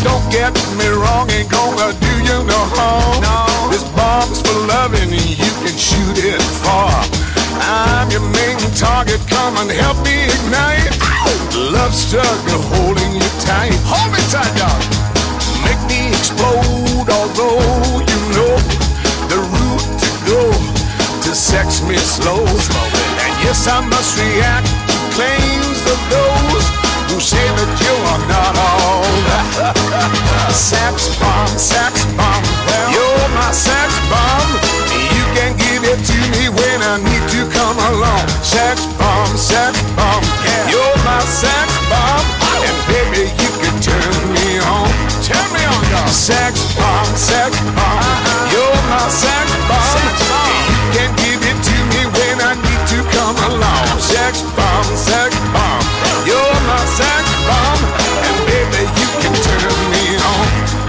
Don't get me wrong, ain't gonna do you no harm. No. This bomb's for loving, you can shoot it far. I'm your main target, come and help me ignite. Love struggle holding you tight. Hold me tight, dog. Make me explode, although you know the route to go to sex me slow. And yes, I must react to claims of those who say that you are not all. Sex bomb, you're my sex bomb. You can give it to me when I need to come along. Sex bomb, yeah. You're my sex bomb, and baby you can turn me on. Turn me on, dog. Sex bomb, you're my sex bomb. You can give it to me when I need to come along. Sex bomb, you're my sex bomb, and baby you can turn me on.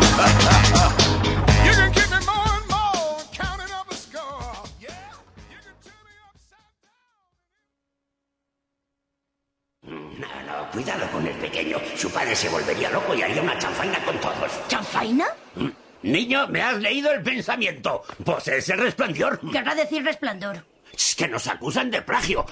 You can keep me more and more, counting up a score. Yeah, you can turn me upside down. No, cuidado con el pequeño. Su padre se volvería loco y haría una chanfaina con todos. ¿Chanfaina? Niño, me has leído el pensamiento. Pues es el Resplandor. Querrá decir Resplandor. Es que nos acusan de plagio.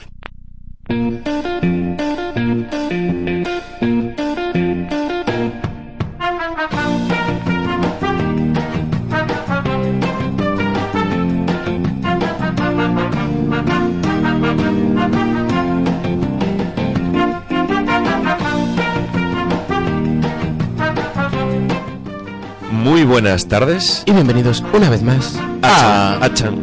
Muy buenas tardes y bienvenidos una vez más a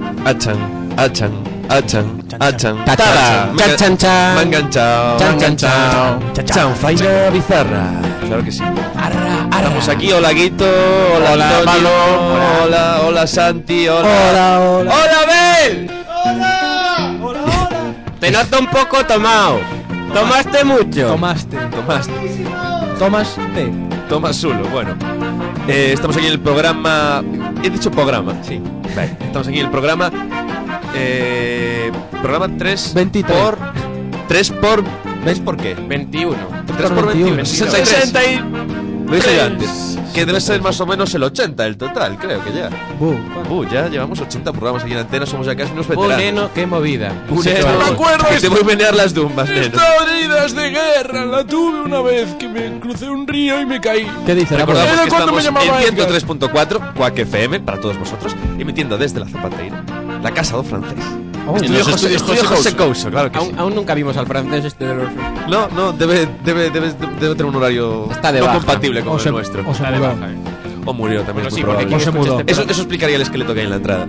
Me he enganchado. Chanfaina bizarra. Claro que sí. Estamos aquí, hola Guito, hola Antonio, hola Santi, hola Bel. Hola. Te noto un poco tomado. ¿Tomaste mucho? Tomaste. Tomas solo, bueno. Estamos aquí en el programa. He dicho programa, sí. Vale. Estamos aquí en el programa. Programa 3 23. por. 3 por. ¿Ves por qué? 21. 3 por 21. 63. Lo dije yo antes. Que debe ser más o menos el 80 el total, creo que ya. Ya llevamos 80 programas aquí en Antena, somos ya casi unos veteranos. Neno, qué movida. Neno, me acuerdo. Que te voy a menear las dumbas, neno. Esta heridas de guerra la tuve una vez que me crucé un río y me caí. ¿Qué dice? Recordamos que estamos en 103.4 Quack FM para todos vosotros, emitiendo desde la Zapateira, la casa do francés. Estudio José Couso, claro que aún nunca vimos al francés este de los... No, debe tener un horario no compatible con el nuestro. O murió también, es muy probable. Eso explicaría el esqueleto que hay en la entrada.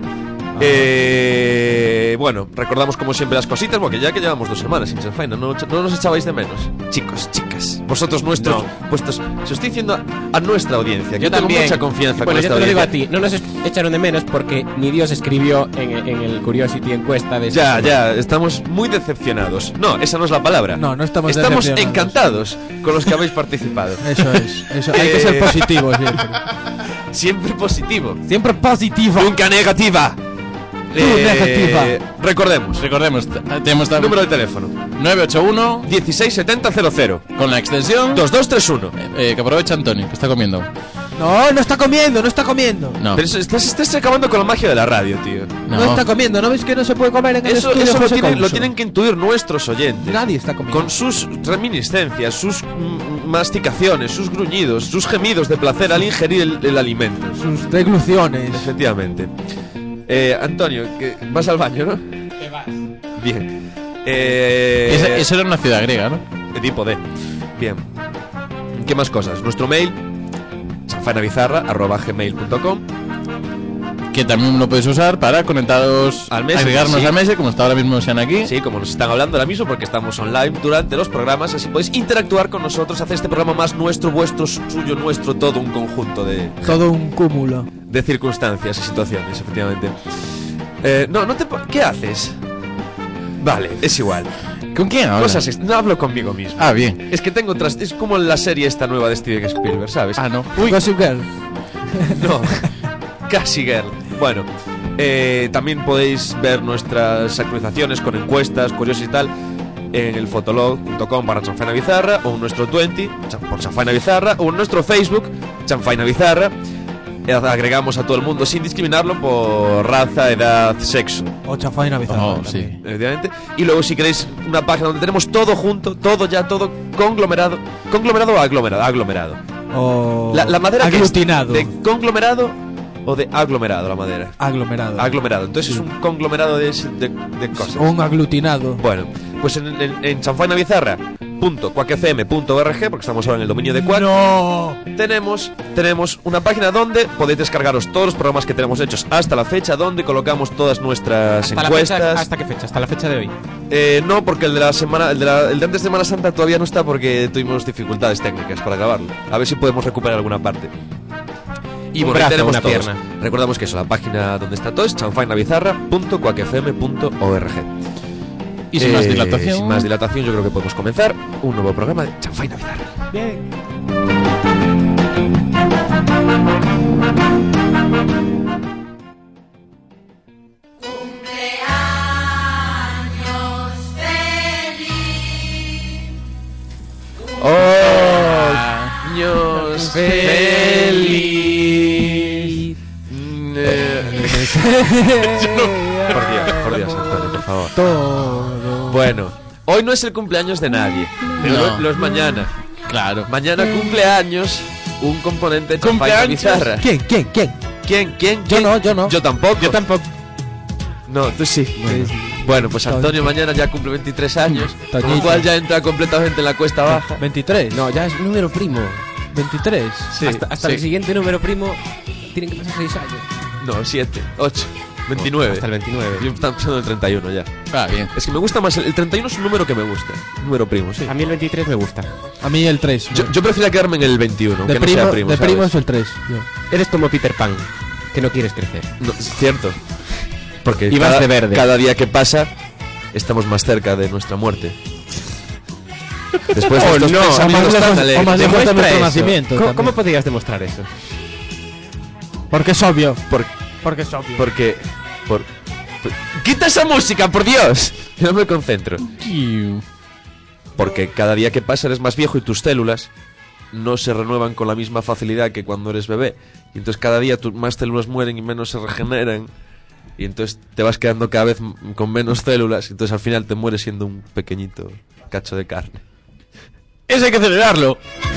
Bueno, recordamos como siempre las cositas, porque ya que llevamos 2 semanas sin chanfaina, no nos echabais de menos. Chicos, chicas, vosotros nuestros puestos. Se estoy diciendo a nuestra audiencia. Yo tengo mucha confianza con esta audiencia. Yo te lo digo a ti, no nos echaron de menos porque ni Dios escribió en el Curiosity encuesta de... Ya, estamos muy decepcionados. No, esa no es la palabra. No estamos encantados con los que habéis participado. Eso hay que ser positivo siempre. Siempre positivo. Siempre positivo. Nunca negativa. Negativa. Recordemos, tenemos número de teléfono 981 167000 con la extensión 2231. Que aprovecha Antonio, que está comiendo. No está comiendo. No. Pero estás acabando con la magia de la radio, tío. No está comiendo, ¿no ves que no se puede comer en el estudio? Eso lo tienen que intuir nuestros oyentes. Nadie está comiendo. Con sus reminiscencias, sus masticaciones, sus gruñidos, sus gemidos de placer al ingerir el alimento. Sus degluciones. Efectivamente. Antonio, que vas al baño, ¿no? Que vas. Bien. Eso era una ciudad griega, ¿no? Tipo D. Bien. ¿Qué más cosas? Nuestro mail, chanfainabizarra@gmail.com, que también lo podéis usar para conectaros al mes, agregarnos sí. al mes, como está ahora mismo sean aquí. Sí, como nos están hablando ahora mismo, porque estamos online durante los programas, así podéis interactuar con nosotros, hacer este programa más nuestro, vuestro, suyo, nuestro, todo un conjunto de... Todo un cúmulo de circunstancias y situaciones, efectivamente. ¿Qué haces? Vale, es igual. ¿Con quién hablas? No hablo conmigo mismo. Ah, bien. Es que tengo es como la serie esta nueva de Steven Spielberg, ¿sabes? Ah, no. Gossip Girl. No. Casi Girl. Bueno, también podéis ver nuestras actualizaciones con encuestas, curiosos y tal en el fotolog.com/chanfainabizarra o en nuestro 20 por Chanfaina Bizarra o en nuestro Facebook Chanfaina Bizarra. Agregamos a todo el mundo sin discriminarlo por raza, edad, sexo. O Chanfaina Bizarra. Sí, efectivamente. Y luego si queréis una página donde tenemos todo junto, todo conglomerado. ¿Conglomerado o aglomerado? Aglomerado. O La madera aglutinado. Que es ¿de conglomerado o de aglomerado la madera? Aglomerado. Entonces es un conglomerado de cosas. O un aglutinado. Bueno, pues en chanfainabizarra.quackfm.org, porque estamos ahora en el dominio de Quack, tenemos una página donde podéis descargaros todos los programas que tenemos hechos hasta la fecha, donde colocamos todas nuestras encuestas. ¿Hasta qué fecha? ¿Hasta la fecha de hoy? No, porque el de la semana, el de antes de Semana Santa todavía no está porque tuvimos dificultades técnicas para grabarlo. A ver si podemos recuperar alguna parte. Y bueno, tenemos una pierna. Recordamos que eso, la página donde está todo es chanfainabizarra.quackfm.org. Y sin más dilatación. Sin más dilatación, yo creo que podemos comenzar un nuevo programa de Chanfaina Bizarra. Bien. Años feliz. Por Dios, Antonio, por favor. Todo. Bueno, hoy no es el cumpleaños de nadie, pero lo es mañana. Claro. Mañana cumpleaños un componente de Chanfaina Bizarra. ¿Quién? ¿Quién? Yo no. Yo tampoco. No, tú sí. Bueno, pues Antonio mañana ya cumple 23 años, con Toñito. lo cual ya entra completamente en la cuesta baja. 23. No, ya es número primo. 23. Sí, Hasta el siguiente número primo tienen que pasar 6 años. No, 7, 8, 29. Hasta el 29. Yo estaba pensando en el 31 ya. Bien. Es que me gusta más, el 31 es un número que me gusta. Número primo, sí. A mí el 23 me gusta. A mí el 3. Yo prefiero quedarme en el 21, aunque no sea primo. De ¿sabes? primo es el 3. Eres como Peter Pan, que no quieres crecer. No, es cierto. Porque Y vas de verde. cada día que pasa estamos más cerca de nuestra muerte. Después de estos pensamientos tan alegres. o más lejos de nuestro nacimiento. ¿Cómo también. podrías demostrar eso? Porque es obvio. Porque es obvio. ¡Quita esa música, por Dios! Que no me concentro. Porque cada día que pasa eres más viejo y tus células no se renuevan con la misma facilidad que cuando eres bebé. Y entonces cada día más células mueren y menos se regeneran. Y entonces te vas quedando cada vez con menos células. Y entonces al final te mueres siendo un pequeñito cacho de carne. Eso hay que celebrarlo.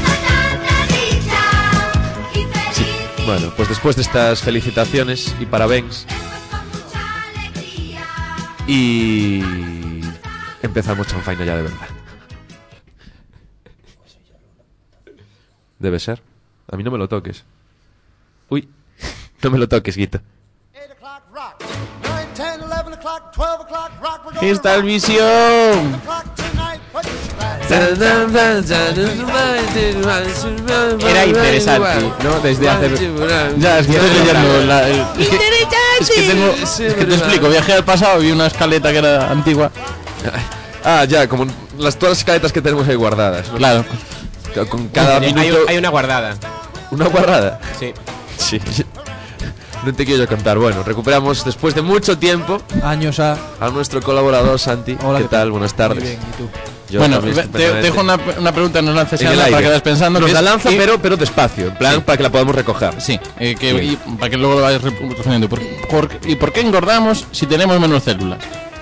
Bueno, pues después de estas felicitaciones y parabéns, y empezamos Chanfaina ya de verdad. Debe ser. A mí no me lo toques. Uy, no me lo toques, Guito. Está el visión. Era interesante, ¿no? Desde hace... Ya, es que estoy leyendo es que te explico, viajé al pasado y vi una escaleta que era antigua. Ya, como todas las escaletas que tenemos ahí guardadas, ¿no? Claro. Con cada minuto... Hay una guardada. ¿Una guardada? Sí. Sí. No te quiero contar. Bueno, recuperamos después de mucho tiempo Años a nuestro colaborador Santi. Hola, ¿Qué tal? Buenas tardes. Muy bien, ¿y tú? Yo Bueno, también te estupendamente. dejo una pregunta, no lances En el nada aire. para que vayas pensando. Nos que la es- lanza, y- pero despacio, en plan Sí. para que la podamos recoger. Sí, Bien. y para que luego lo vayas respondiendo. ¿Y por qué engordamos si tenemos menos células?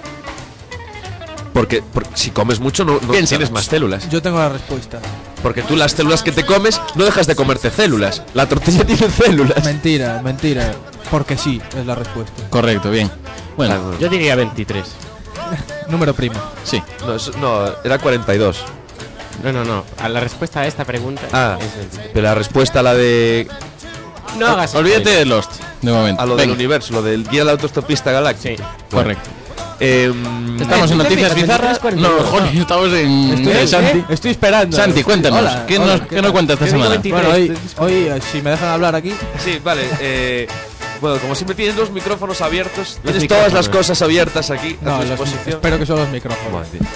Porque si comes mucho no Piénsalo. tienes más células. Yo tengo la respuesta. Porque tú las células que te comes no dejas de comerte células. La tortilla tiene células. Mentira. Porque sí, es la respuesta. Correcto, bien. Bueno, Yo diría 23. Número primo. sí. No, era 42. No. A la respuesta a esta pregunta es 23. Pero la respuesta a la de... No hagas Olvídate spoiler. de Lost, de momento. A lo del Venga, universo, lo del guía de la autostopista galáctica. Sí. correcto. Em, Estamos en noticias 23, bizarras. 42. No, joder, estamos en Santi. Estoy esperando. Santi, cuéntanos. Hola, ¿Qué hola, nos cuentas esta Yo digo semana? 20. Bueno, hoy, si me dejan hablar aquí, Sí, vale. Bueno, como siempre tienes los micrófonos abiertos, tienes micrófonos. todas las cosas abiertas aquí a no, tu disposición. espero que son los micrófonos. Bueno, tío.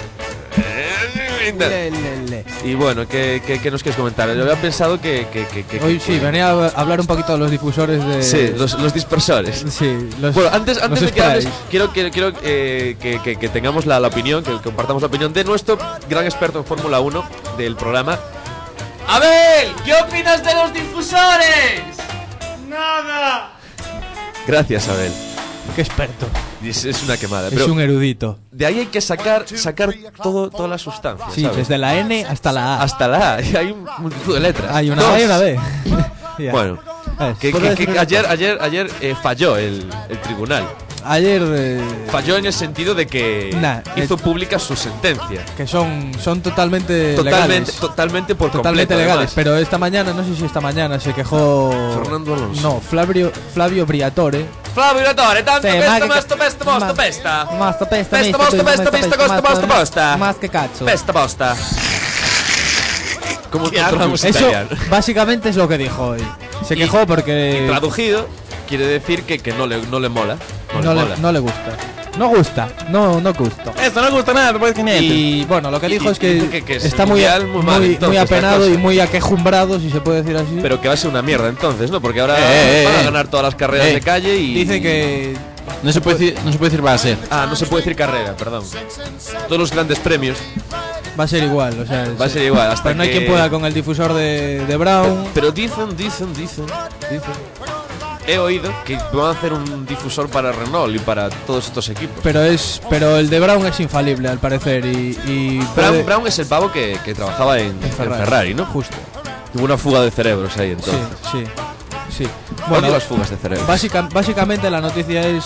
Y bueno, ¿qué nos quieres comentar? Yo había pensado que Hoy sí, venía a hablar un poquito de los difusores de... Sí, los dispersores. Sí, los... Bueno, antes los de que hables, sprays. quiero que tengamos la opinión, que compartamos la opinión de nuestro gran experto en Fórmula 1 del programa, Abel, ¿qué opinas de los difusores? ¡Nada! Gracias, Abel. Qué experto. Es una quemada. Es Pero un erudito. de ahí hay que sacar toda la sustancia. Sí, ¿sabes? desde la N hasta la A. Hasta la A. Y hay multitud de letras. Hay una Dos. A y una B. Ya. Bueno, que ayer falló el tribunal. Ayer Falló en el sentido de que hizo pública su sentencia. que son totalmente legales. Totalmente por Totalmente completo, legales, además. pero esta mañana, no sé si esta mañana se quejó Fernando Alonso. No, Flavio Briatore. Flavio Briatore, tanto Sì, pesta, ma mosto, che- pesta, mosto, ma- pesta. Más pesta, Pesta, mosto, pesta, pista, costa, posta, posta. Más que cacho. Pesta, posta. ¿Cómo controlamos Eso italiano? básicamente es lo que dijo hoy. Se quejó porque Traducido, quiere decir que no le mola. no le gusta. No gusta, no gusta. Esto no gusta nada, no puedes que Y bueno, lo que dijo es dice que que es está muy, mundial, muy mal, entonces, muy la apenado cosa. y muy aquejumbrado, si se puede decir así. Pero que va a ser una mierda entonces, ¿no? Porque ahora Eh, van a ganar todas las carreras de calle y... dice que No se puede decir va a ser. Ah, no se puede decir carrera, perdón. Todos los grandes premios va a ser igual, o sea, va a ser igual. Hasta pero no hay que- quien pueda con el difusor de Brown. Pero dicen. He oído que van a hacer un difusor para Renault y para todos estos equipos. Pero el de Brown es infalible al parecer y puede- Brown es el pavo que trabajaba en Ferrari, ¿no? Justo. Hubo una fuga de cerebros ahí entonces. Sí. Odio las fugas de cerebros. Básicamente la noticia es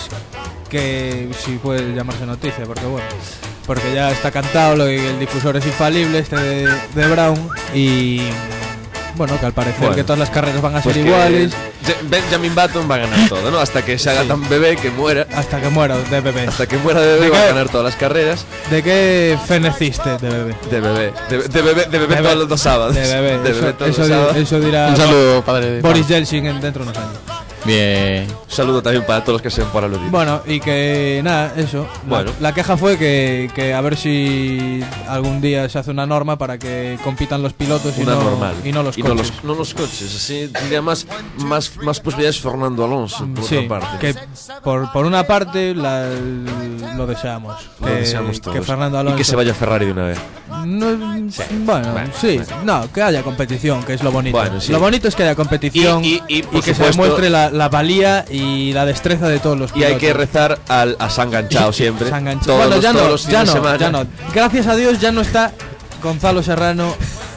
que si puede llamarse noticia, porque ya está cantado lo que el difusor es infalible de Brown y bueno, que al parecer que todas las carreras van a Pues ser que iguales Benjamin Button va a ganar todo, ¿no? Hasta que se haga Sí. tan bebé que muera. hasta que muera de bebé. Hasta que muera de bebé ¿De va a qué? ganar todas las carreras. ¿De qué feneciste de bebé? De bebé todos los sábados. De bebé. todos los sábados. Eso dirá Un saludo, padre. Boris Yeltsin dentro de unos años. Bien. Un saludo también para todos los que se ven por aludir. Bueno, y que nada, eso. Bueno. La queja fue que a ver si algún día se hace una norma para que compitan los pilotos Una normal. y no los coches. No los coches. Así tendría más posibilidades Fernando Alonso, por Sí, otra parte. que por una parte lo deseamos. Lo deseamos todos. Que Fernando Alonso Y que se vaya a Ferrari de una vez. No, bueno, bueno, sí, no, que haya competición, que es lo bonito. Bueno, sí. Lo bonito es que haya competición Y por que se supuesto- demuestre la valía y la destreza de todos los Y pilotos. hay que rezar a San Ganchao siempre. Se ha enganchado. Todos Bueno, los- ya todos no, los ya fines de no, semana. ya no. Gracias a Dios ya no está Gonzalo Serrano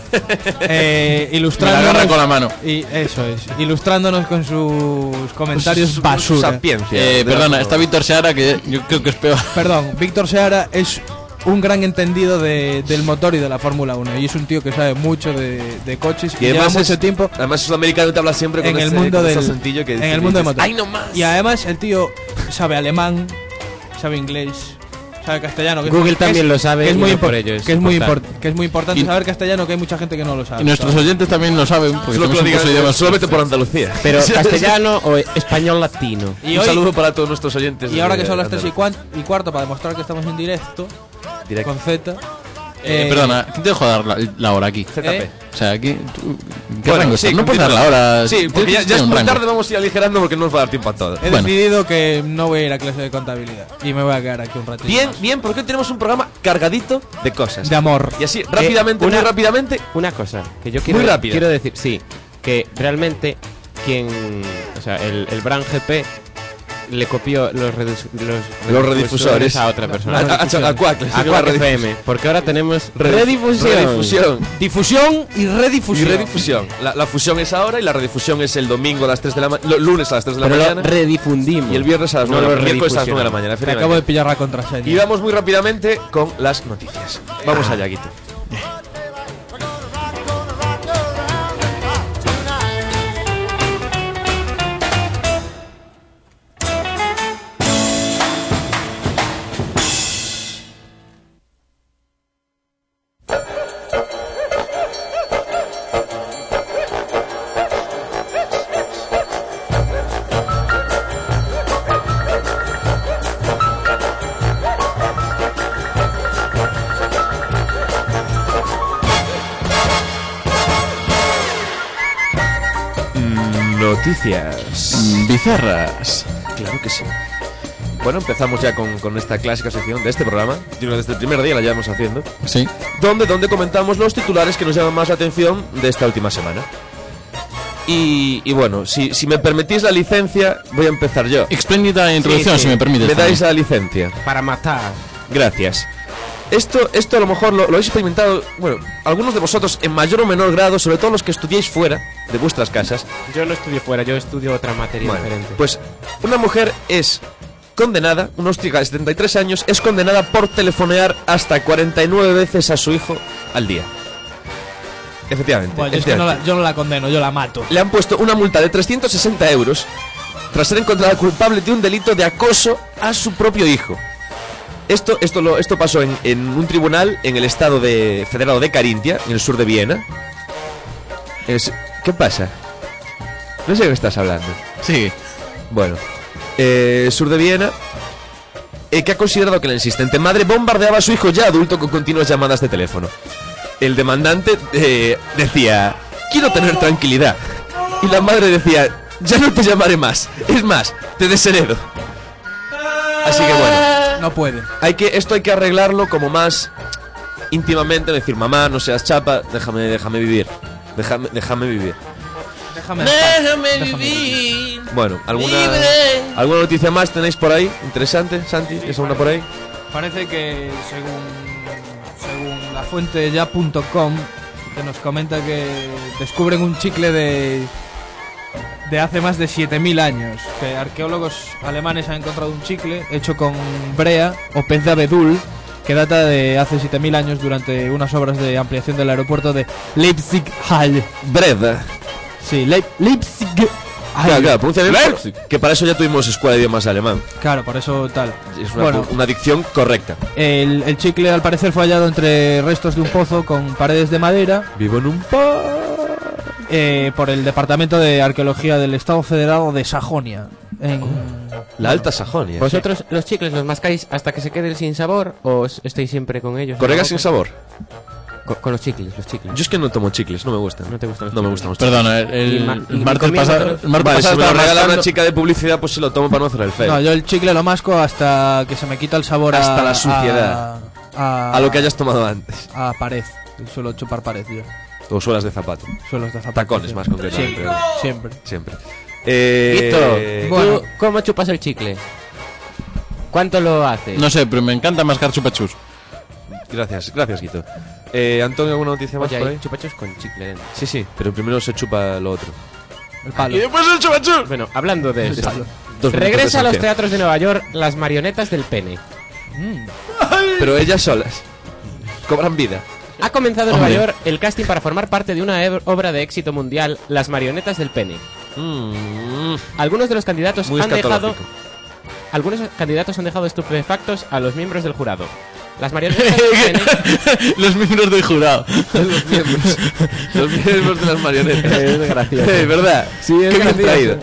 ilustrándonos. Me la agarra con la mano. Y eso es, ilustrándonos con sus comentarios Su basura. sapiencia. Perdona, está Víctor Seara, que yo creo que es peor. Perdón, Víctor Seara es un gran entendido del motor y de la Fórmula 1 y es un tío que sabe mucho de coches y, Y lleva además mucho tiempo Además es sudamericano y te habla siempre con en el este- mundo con del este acentillo que en dices- el mundo de motor. ¡Ay, no más! Y además el tío sabe alemán, sabe inglés, sabe castellano. Que Google que también lo sabe que es y muy no por impor- ello es que es muy importante. que es muy importante Y- saber castellano, que hay mucha gente que no lo sabe. Y nuestros ¿sabes? oyentes también lo saben, porque Solo que lo somos un digan curso de idiomas. solamente por Andalucía. Pero castellano o español latino. Y un hoy- saludo para todos nuestros oyentes. Y ahora de que son las 3 Andalucía. y cuarto para demostrar que estamos en directo Directo. con Z. Perdona, ¿quién te dejó dar la hora aquí? ZP. O sea, aquí. ¿Qué Bueno, rango sí, estás? No puedes dar la continúa. hora. Sí, porque ya Tienes es un muy rango. tarde, vamos a ir aligerando porque no nos va a dar tiempo a todo. He Bueno. decidido que no voy a ir a clase de contabilidad y me voy a quedar aquí un ratito. Bien, más. bien, porque hoy tenemos un programa cargadito de cosas. De amor. Y así, rápidamente, una- muy rápidamente. Una cosa que yo Muy rápida. quiero decir, sí, que realmente o sea, el Brand GP le copió los redifusores a otra persona. A Quack, A Quack FM, porque ahora tenemos Redifusión. Difusión y Y redifusión. redifusión. La fusión es ahora y la redifusión es el domingo a las 3 de la mañana. Lunes a las 3 de la pero lo mañana. redifundimos. Y el viernes a las No 9 lo el miércoles a las 9 de la redifusionamos. mañana. Te acabo de pillar la contraseña. Y vamos muy rápidamente con las noticias. Vamos allá, Guito. Noticias. Bizarras. Claro que sí. Bueno, empezamos ya con esta clásica sección de este programa. Desde el primer día la llevamos haciendo. Sí. Donde comentamos los titulares que nos llaman más la atención de esta última semana. Y bueno, si me permitís la licencia, voy a empezar yo. Espléndida introducción, si me permites. Me dais la licencia. Para matar. Gracias. Esto a lo mejor lo habéis experimentado, bueno, algunos de vosotros en mayor o menor grado, sobre todo los que estudiáis fuera de vuestras casas. Yo no estudio fuera, yo estudio otra materia diferente. Pues una mujer es condenada, una chica de 73 años, es condenada por telefonear hasta 49 veces a su hijo al día. Efectivamente. Bueno, yo no la condeno, yo la mato. Le han puesto una multa de 360 euros tras ser encontrada culpable de un delito de acoso a su propio hijo. Esto pasó en un tribunal en el estado federado de Carintia, en el sur de Viena. ¿Qué pasa? No sé de qué estás hablando. Sí. Bueno, sur de Viena, que ha considerado que la insistente madre bombardeaba a su hijo ya adulto con continuas llamadas de teléfono. El demandante decía: quiero tener tranquilidad. Y la madre decía: ya no te llamaré más. Es más, te desheredo. Así que bueno. No puede. Esto hay que arreglarlo como más íntimamente, decir: mamá, no seas chapa, déjame vivir. Déjame vivir. Déjame vivir. Bueno, ¿alguna noticia más tenéis por ahí? Interesante, Santi, ¿es una por ahí? Parece que según la fuente ya.com, que nos comenta que descubren un chicle de hace más de 7.000 años. Que arqueólogos alemanes han encontrado un chicle hecho con brea o pez de abedul, que data de hace 7.000 años durante unas obras de ampliación del aeropuerto de Leipzig-Halle. Breve. Sí, Leipzig. Claro, pronuncia bien. Que para eso ya tuvimos escuela de idiomas alemán. Claro, por eso tal. Es una dicción correcta. El chicle al parecer fue hallado entre restos de un pozo con paredes de madera. Vivo en un por el Departamento de Arqueología del Estado Federado de Sajonia, en la Alta Sajonia. ¿Vosotros los chicles los mascáis hasta que se queden sin sabor o estáis siempre con ellos? ¿Corega sin sabor? Con los chicles. Yo es que no tomo chicles, no me gustan. ¿No te gustan los No me chicles? gustan los chicles. Perdona, el martes pasado. Vale, si me lo regala una chica de publicidad, pues se lo tomo para no hacer el feo. No, yo el chicle lo masco hasta que se me quita el sabor hasta la suciedad. A lo que hayas tomado antes. A pared. Suelo chupar pared yo. O suelas de zapato. Suelos de zapato. Tacones, sí. más concretamente. Siempre. Guito, bueno. ¿tú cómo chupas el chicle? ¿Cuánto lo haces? No sé, pero me encanta mascar chupachus. Gracias, Guito. Antonio, ¿alguna noticia más Oye, por hay ahí? chupachus con chicle dentro. Sí, pero primero se chupa lo otro. El palo. Y después el chupachus. Bueno, hablando de eso, Dos regresa a los minutos de teatros de Nueva York las marionetas del pene. Pero ellas solas cobran vida. Ha comenzado en Hombre. Nueva York el casting para formar parte de una obra de éxito mundial, Las marionetas del pene. Algunos de los candidatos Muy han dejado escatológico. Algunos candidatos han dejado estupefactos a los miembros del jurado. Las marionetas del pene. Los miembros del jurado. Los miembros de las marionetas. Es gracioso. ¿Verdad? Sí, es Qué bien gracioso. traído.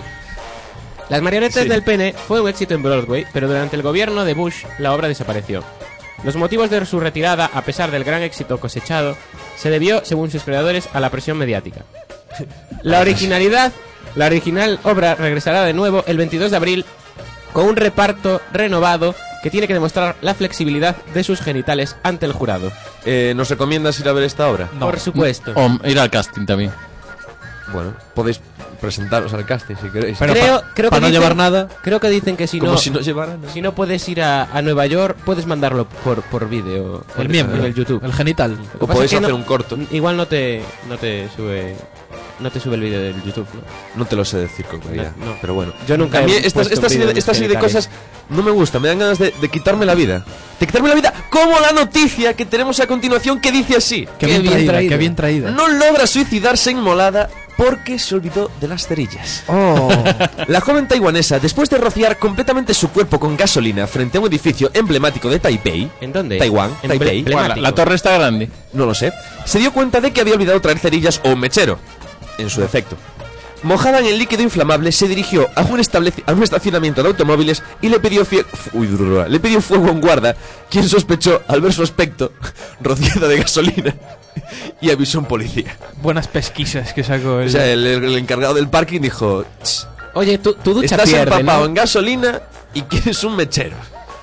Las marionetas Sí. del pene fue un éxito en Broadway, pero durante el gobierno de Bush la obra desapareció. Los motivos de su retirada, a pesar del gran éxito cosechado, se debió, según sus creadores, a la presión mediática. La original obra regresará de nuevo el 22 de abril con un reparto renovado que tiene que demostrar la flexibilidad de sus genitales ante el jurado. ¿Nos recomiendas ir a ver esta obra? Por supuesto. O ir al casting también. Bueno, podéis presentaros al casting si queréis. Pero creo que para no dicen- llevar nada. Creo que dicen que si Como no, si no llevaran nada. si no puedes ir a Nueva York, puedes mandarlo por vídeo. El miembro. En el YouTube. El genital. Lo que O pasa podéis es que hacer un corto. Igual no te sube el vídeo del YouTube, ¿no? No te lo sé decir con claridad. No. Pero bueno. Yo nunca A mí he puesto un vídeo de esta serie de genitales. cosas no me gustan. Me dan ganas de quitarme la vida. De quitarme la vida. Como la noticia que tenemos a continuación que dice así. Qué bien traída, qué bien traída. No logra suicidarse inmolada porque se olvidó de las cerillas. Oh. La joven taiwanesa, después de rociar completamente su cuerpo con gasolina frente a un edificio emblemático de Taipei, ¿En dónde? Taiwán, Taipei. Emblemático. La torre está grande. No lo sé, se dio cuenta de que había olvidado traer cerillas o un mechero, en su defecto. Mojada en el líquido inflamable, se dirigió a un estacionamiento de automóviles y le pidió fuego a un guarda, quien sospechó al ver su aspecto rociado de gasolina y avisó a un policía. Buenas pesquisas que sacó el... O sea, el encargado del parking dijo: Oye, tu ducha Estás pierde, empapado ¿no? en gasolina y quieres un mechero.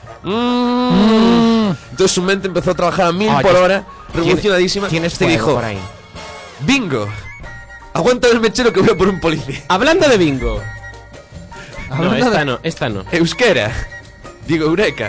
Entonces su mente empezó a trabajar a 1000 Oye, por hora, revolucionadísima. Tienes Te fuego dijo: por ahí. bingo, aguanta el mechero que voy a por un policía. Hablando de bingo. No, Hablando esta no. Euskera, digo eureka.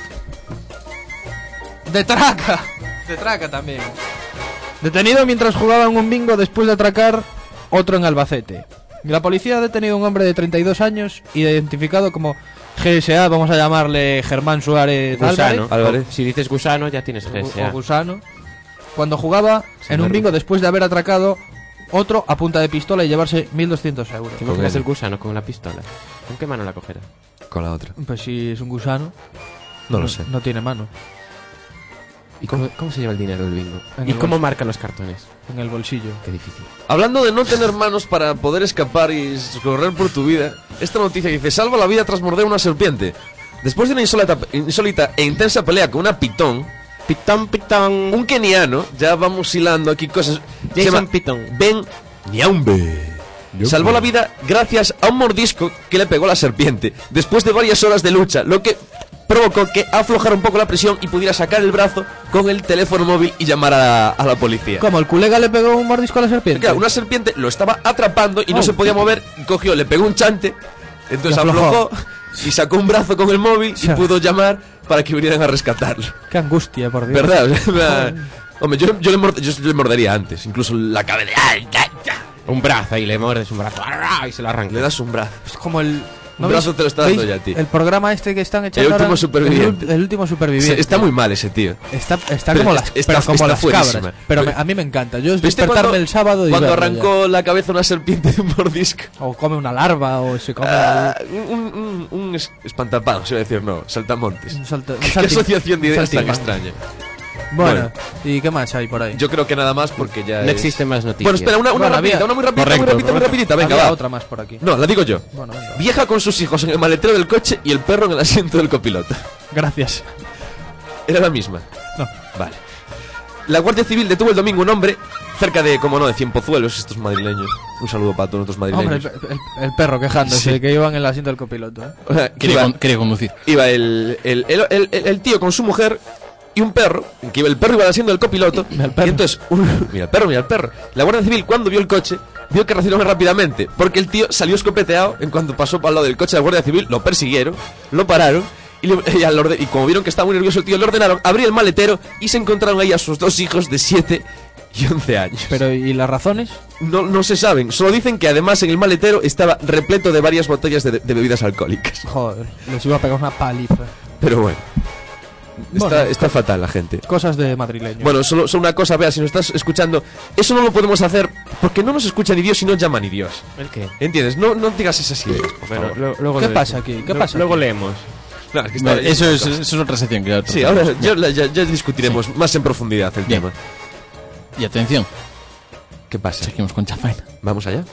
De traca. De traca también. Detenido mientras jugaban un bingo después de atracar otro en Albacete. La policía ha detenido a un hombre de 32 años, identificado como GSA, vamos a llamarle Germán Suárez Gusano. Álvarez. Si dices gusano, ya tienes GSA. o Gusano, cuando jugaba en un bingo después de haber atracado otro a punta de pistola y llevarse 1.200 euros. ¿Te imaginas el gusano con la pistola? ¿Con qué mano la cogerá? Con la otra. Pues si es un gusano, No lo sé. no tiene mano. ¿Y cómo se lleva el dinero del bingo? En ¿Y el cómo bolso. marcan los cartones? En el bolsillo. Qué difícil. Hablando de no tener manos para poder escapar y correr por tu vida, esta noticia dice: salva la vida tras morder una serpiente. Después de una insólita e intensa pelea con una pitón, un keniano, ya vamos hilando aquí cosas, se Jason llama Pitón. Ben Nyambe, salvó la vida gracias a un mordisco que le pegó la serpiente después de varias horas de lucha, lo que provocó que aflojara un poco la presión y pudiera sacar el brazo con el teléfono móvil y llamar a la policía. ¿Cómo? ¿El colega le pegó un mordisco a la serpiente? Claro, una serpiente lo estaba atrapando y no se podía mover, y cogió, le pegó un chante, entonces Y aflojó. aflojó y sacó un brazo con el móvil y pudo llamar para que vinieran a rescatarlo. Qué angustia, por Dios. ¿Verdad? O sea, hombre, yo le mordería antes, incluso la cabeza. Un brazo ahí, le mordes un brazo y se lo arranca. Le das un brazo. Es como el... Un brazo te lo está dando ¿veis ya, tío. el programa este que están echando El último ahora? superviviente. El último superviviente. Está muy mal ese tío. Está Pero como las, está- pero como está las fuerísima. cabras. Pero a mí me encanta. Yo es ¿Viste despertarme cuando- el sábado y cuando verlo arrancó la cabeza una serpiente de un mordisco? ya. O come una larva o se come Un espantapanos, iba a decir, no, saltamontes. un salto. ¿Qué asociación de ideas tan extraña? Bueno, ¿y qué más hay por ahí? Yo creo que nada más porque ya No es- existen más noticias. Bueno, espera, una Bueno, rapidita, había- una muy rapidita, Correcto, muy rapidita, venga, Había va. otra más por aquí. No, la digo yo. Bueno, venga. Vieja con sus hijos en el maletero del coche y el perro en el asiento del copiloto. Gracias. Era la misma. No. Vale. La Guardia Civil detuvo el domingo un hombre cerca de, como no, de Cienpozuelos, estos madrileños. Un saludo para todos nuestros Hombre, madrileños. el perro quejándose Sí. que iba en el asiento del copiloto. O sea, que iba, Quería conducir. iba el tío con su mujer y un perro, que el perro iba al asiento del copiloto. Mira el perro. Y entonces, mira el perro. La Guardia Civil, cuando vio el coche, vio que reaccionó rápidamente, porque el tío salió escopeteado en cuanto pasó por al lado del coche de la Guardia Civil, lo persiguieron, lo pararon. Y como vieron que estaba muy nervioso el tío, le ordenaron abrir el maletero y se encontraron ahí a sus dos hijos de 7 y 11 años. Pero, ¿y las razones? No se saben, solo dicen que además en el maletero estaba repleto de varias botellas de bebidas alcohólicas. Joder, les iba a pegar una paliza. Pero bueno, Bueno, está fatal la gente. Cosas de madrileños. Bueno, solo una cosa, vea, si nos estás escuchando, eso no lo podemos hacer porque no nos escucha ni Dios y no llama ni Dios. ¿El qué? ¿Entiendes? No digas esas ideas, por Bueno, favor. luego ¿Qué lo- pasa aquí? ¿Qué pasa Luego aquí? leemos. No, es que está- Eso es otra sección que Sí, ahora ya discutiremos más en profundidad el Bien. tema. Y atención, ¿Qué pasa? seguimos con Chafaina. ¿Vamos allá?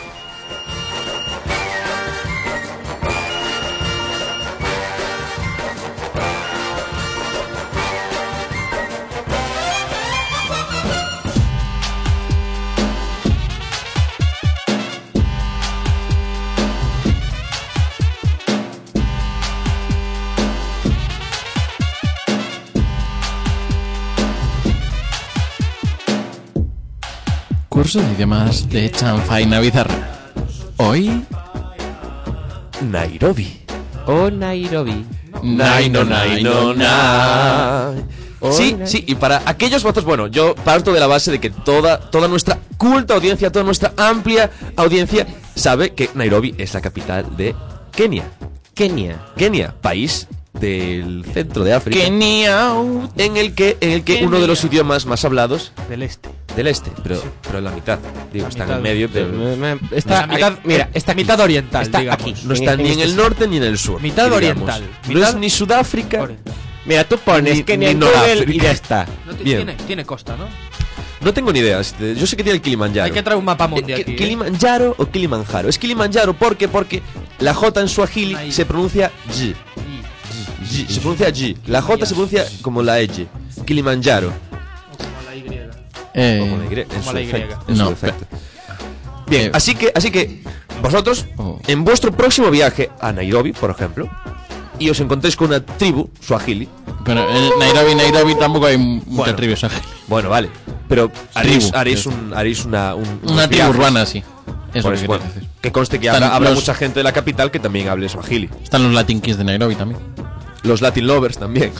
Curso de idiomas de Chanfaina Bizarra. Hoy, Nairobi. Oh, Nairobi. Naino, naino, na. Sí, y para aquellos votos, bueno, yo parto de la base de que toda nuestra culta audiencia, toda nuestra amplia audiencia sabe que Nairobi es la capital de Kenia. Kenia, país del centro de África, Kenia. en el que uno de los idiomas más hablados Del este. del este, pero en la mitad, digo, está en el mitad. medio, pero Está mitad, mira, está aquí. mitad oriental, Está digamos. aquí. no está en ni en este el norte ni en el sur. Mitad que digamos. oriental. No Mitad- es ni Sudáfrica. Oriental. Mira, tú pones Ni- Kenia ni en Google Noráfrica. y ya está. No ti- Bien. tiene costa, ¿no? No tengo ni idea. Yo sé que tiene el Kilimanjaro. Hay que traer un mapa mundial aquí. ¿Kilimanjaro o Kilimanjaro? Es Kilimanjaro porque la J en suajili Ahí. se pronuncia G. Se pronuncia G. La J se pronuncia como la E. Kilimanjaro. Como la Y. En Como su la Y. defecto, en No, su defecto. Bien, así que Vosotros, en vuestro próximo viaje a Nairobi, por ejemplo, y os encontréis con una tribu swahili. Pero en Nairobi tampoco hay mucha tribu swahili. Bueno, vale. Pero haréis una tribu viajes. urbana, sí. Eso Pues, que bueno, quería decir. que conste que Están habrá los- mucha gente de la capital que también hable swahili. Están los Latin Kings de Nairobi también. Los Latin Lovers también.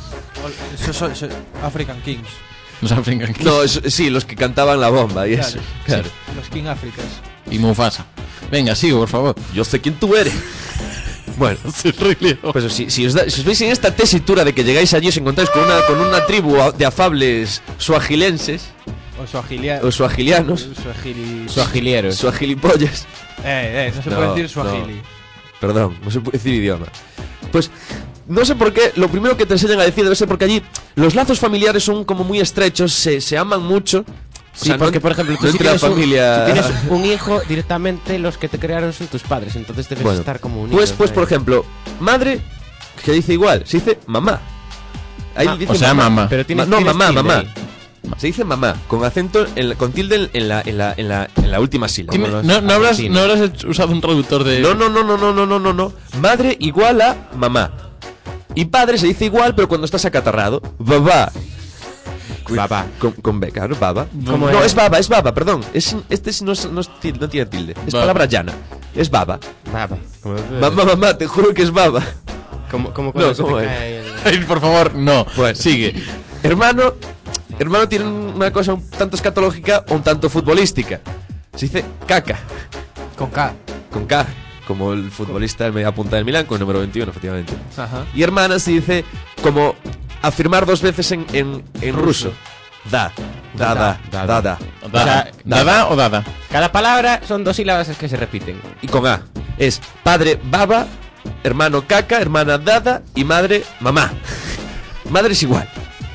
African Kings. Los African Kings. No, sí, los que cantaban la bomba y eso. Claro. Los King Africas. Y Mufasa. Venga, sigo, por favor. Yo sé quién tú eres. Bueno, pues si os veis en esta tesitura de que llegáis allí, os encontráis con una tribu de afables suajilenses O o suajilianos, Suagilieros. suajilipollas. no se No, puede decir no. Swahili. Perdón, no se puede decir idioma. Pues no sé por qué, lo primero que te enseñan a decir debe ser porque allí los lazos familiares son como muy estrechos, se aman mucho. O Sí, sea, porque no- por ejemplo, no tú si entre la tienes, familia. si tienes un hijo, directamente los que te crearon son tus padres, entonces debes Bueno, estar como unido. pues por ejemplo, madre, que dice igual, se dice mamá. Ahí dice o sea, mamá. Pero tienes, no, tienes mamá, tilde mamá. ahí. Se dice mamá, con acento, con tilde en la última sílaba. Dime, los ¿no habrás argentinos. usado un traductor de...? No. Madre igual a mamá. Y padre se dice igual, pero cuando estás acatarrado. Babá. Babá. Con B, claro, baba. ¿Cómo No, es? es baba, perdón. No tiene tilde. Es Baba. palabra llana. Es baba. Baba. Mamá, te juro que es baba. Como No, cuando se ¿cómo te es? cae el- Ay, por favor, no. Bueno. Sigue. Hermano tiene una cosa un tanto escatológica o un tanto futbolística. Se dice caca. Con K. Con K. Como el futbolista del media punta del Milán, con el número 21, efectivamente. Ajá. Y hermana se dice como afirmar dos veces en ruso. Da. Dada. O sea, ¿dada o dada? Cada palabra son dos sílabas que se repiten. Y con A. Es padre baba, hermano caca, hermana dada y madre mamá. Madre es igual.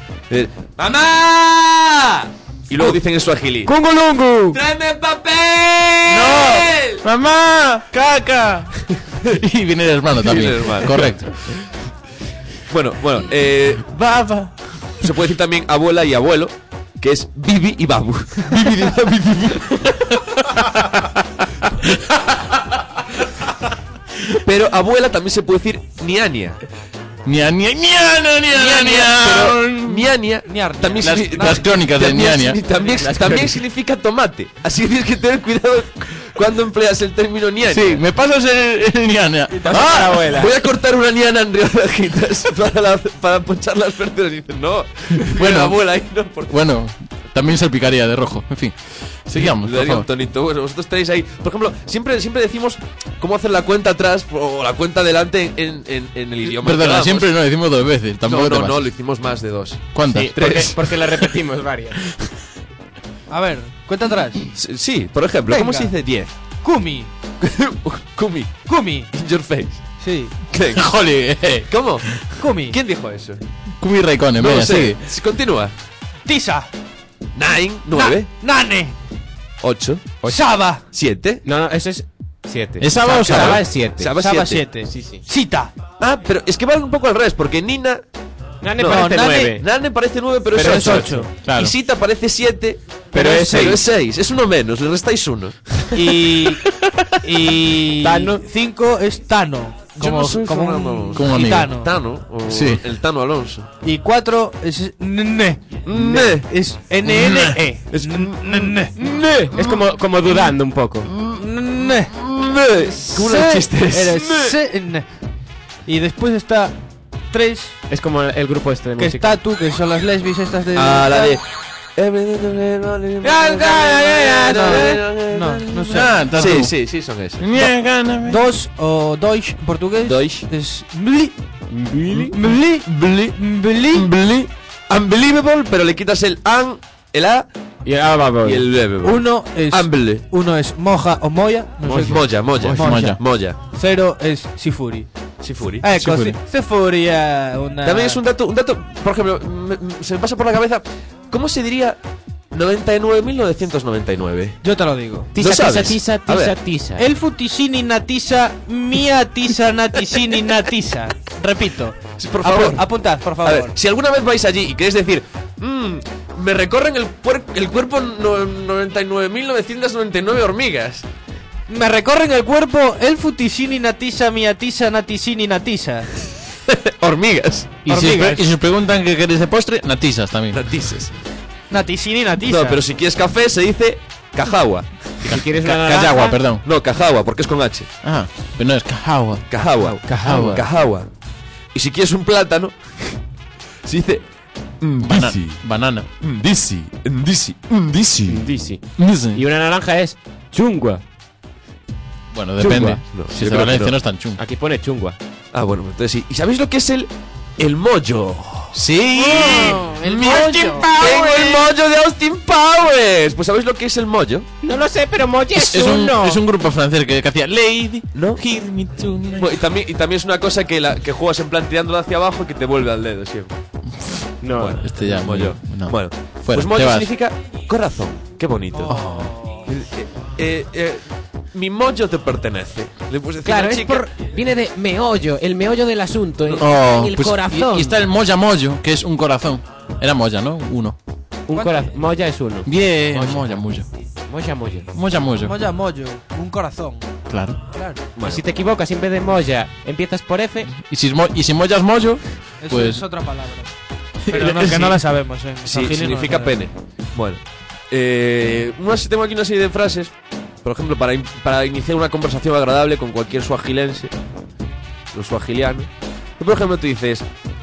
¡Mamá! Y luego dicen en suajili. ¡Congolongo! ¡Tráeme papel! ¡No! ¡Mamá! ¡Caca! Y viene el hermano también. Viene el hermano. Correcto. Bueno, Baba. se puede decir también abuela y abuelo, que es bibi y babu. Pero abuela también se puede decir niania. Pero Niania también Las crónicas de Niania. también significa tomate. Así que tienes que tener cuidado cuando empleas el término niania. Sí, me pasas el niania. la abuela. Voy a cortar una niana en rodajitas para ponchar las verduras. Y dicen, no. Bueno. abuela ahí no, por Bueno, también salpicaría de rojo. En fin, sigamos, Le por daría un favor. tonito. Bueno, vosotros tenéis ahí. Por ejemplo, siempre decimos cómo hacer la cuenta atrás o la cuenta adelante en el idioma. que Perdona, hablamos. siempre no decimos dos veces. Tampoco te No, pases. lo hicimos más de dos. ¿Cuántas? Sí, Tres. porque la repetimos varias. A ver, cuenta atrás. Sí, por ejemplo, ¿cómo Venga. se dice 10? Kumi. Kumi. Kumi. In your face. Sí. ¿Qué? Jole, ¿Cómo? Kumi. ¿Quién dijo eso? Kumi Raikkonen, No venga, lo sé. sigue. Continúa. Tisa. 9, 9, Nane. 8, Saba. 7. No, eso es 7. ¿Es Saba o Saba? Saba es 7. Saba Saba 7. 7. Sí, sí. Sita. Ah, pero es que va un poco al revés, porque Nina. Nane No, parece Nane- 9. Nane parece 9, pero, Pero es es 8. ocho, claro. Y Sita parece 7, Pero es seis. 6. Es uno menos, le restáis uno. Y Tano. 5 es Tano. Yo Como, no soy como Fernando un Alonso. Como amigo. gitano. Tano, o Sí. el Tano Alonso. Y 4 es Nne. Ne. Es NNE. Es Nne. Es como dudando un poco. Nne. ¿Cómo los chistes? Era CN. Y después está 3, Es como el grupo este de que música. está tú, que son las lesbis estas de... Ah, la de. No sé. Ah, estás tú. Sí, son esos. 2 o Deutsch en portugués. Deutsch. Es Bli. Billy. Bli. Bli. Unbelievable, pero le quitas el an, el a Y vamos. y el bebé. Uno es Moja o Moya. No sé Moya. Moya. 0 es Sifuri. Sifuri. Ecco, Sifuri è una... También es un dato, por ejemplo, se me pasa por la cabeza, ¿cómo se diría 99.999? Yo te lo digo. Tisa, ¿Lo sabes? tisa, A tisa, ver. tisa, tisa. El futisini natisa, mia tisa natisini natisa. Repito. Sí, por favor. Apuntad, por A ver, favor. si alguna vez vais allí y queréis decir, me recorren el cuerpo 99.999 hormigas. Me recorren el cuerpo el futisini natisa miatisa natisini natisa. Hormigas. Y si os preguntan qué queréis de postre, natisas también. Natises. Natisini natisa. No, pero si quieres café se dice cajagua. Si quieres una naranja, Callagua, perdón. No, cajagua, porque es con H. Ah, pero no es cajagua. Cajagua. Cajagua. Cajagua. Y si quieres un plátano, se dice Banana. Ndisi. Disi. Y una naranja es chungua. Bueno, depende. Chungua. No, Si yo es de creo que Valencia no. no es tan chungo. Aquí pone chungua. Ah, bueno, entonces sí. ¿Y sabéis lo que es el mollo? Sí. el Mi mollo. Austin Powers. Tengo el mollo de Austin Powers. Pues ¿sabéis lo que es el mollo? No lo sé, pero Molle es Es uno. un grupo francés que hacía Lady. ¿No? Hear me tonight. Bueno, y también es una cosa que juegas en plan tirándola hacia abajo y que te vuelve al dedo siempre. No. Bueno, Este ya, mollo. no. Bueno, Fuera, pues te mollo vas. significa corazón. Qué bonito. Mi mollo te pertenece. Le puedes decir a Claro, una es chica, viene de meollo, el meollo del asunto, en el Pues, corazón. y está el Moya Moyo, que es un corazón. Era Moya, ¿no? Uno. Un corazón. Moya es uno. Bien, Moya Moyo. Moya, moya. Moya Moyo. Moya mollo, un corazón. Claro. Claro. Y si te equivocas, en vez de moya, empiezas por F. Y si Moya es Moyo, Eso pues. es otra palabra. Pero no, que no la sabemos, Sí, Sangili no significa la sabemos. pene. Bueno, tengo aquí una serie de frases. Por ejemplo, para iniciar una conversación agradable con cualquier suajilense, los suajilianos. Por ejemplo, tú dices,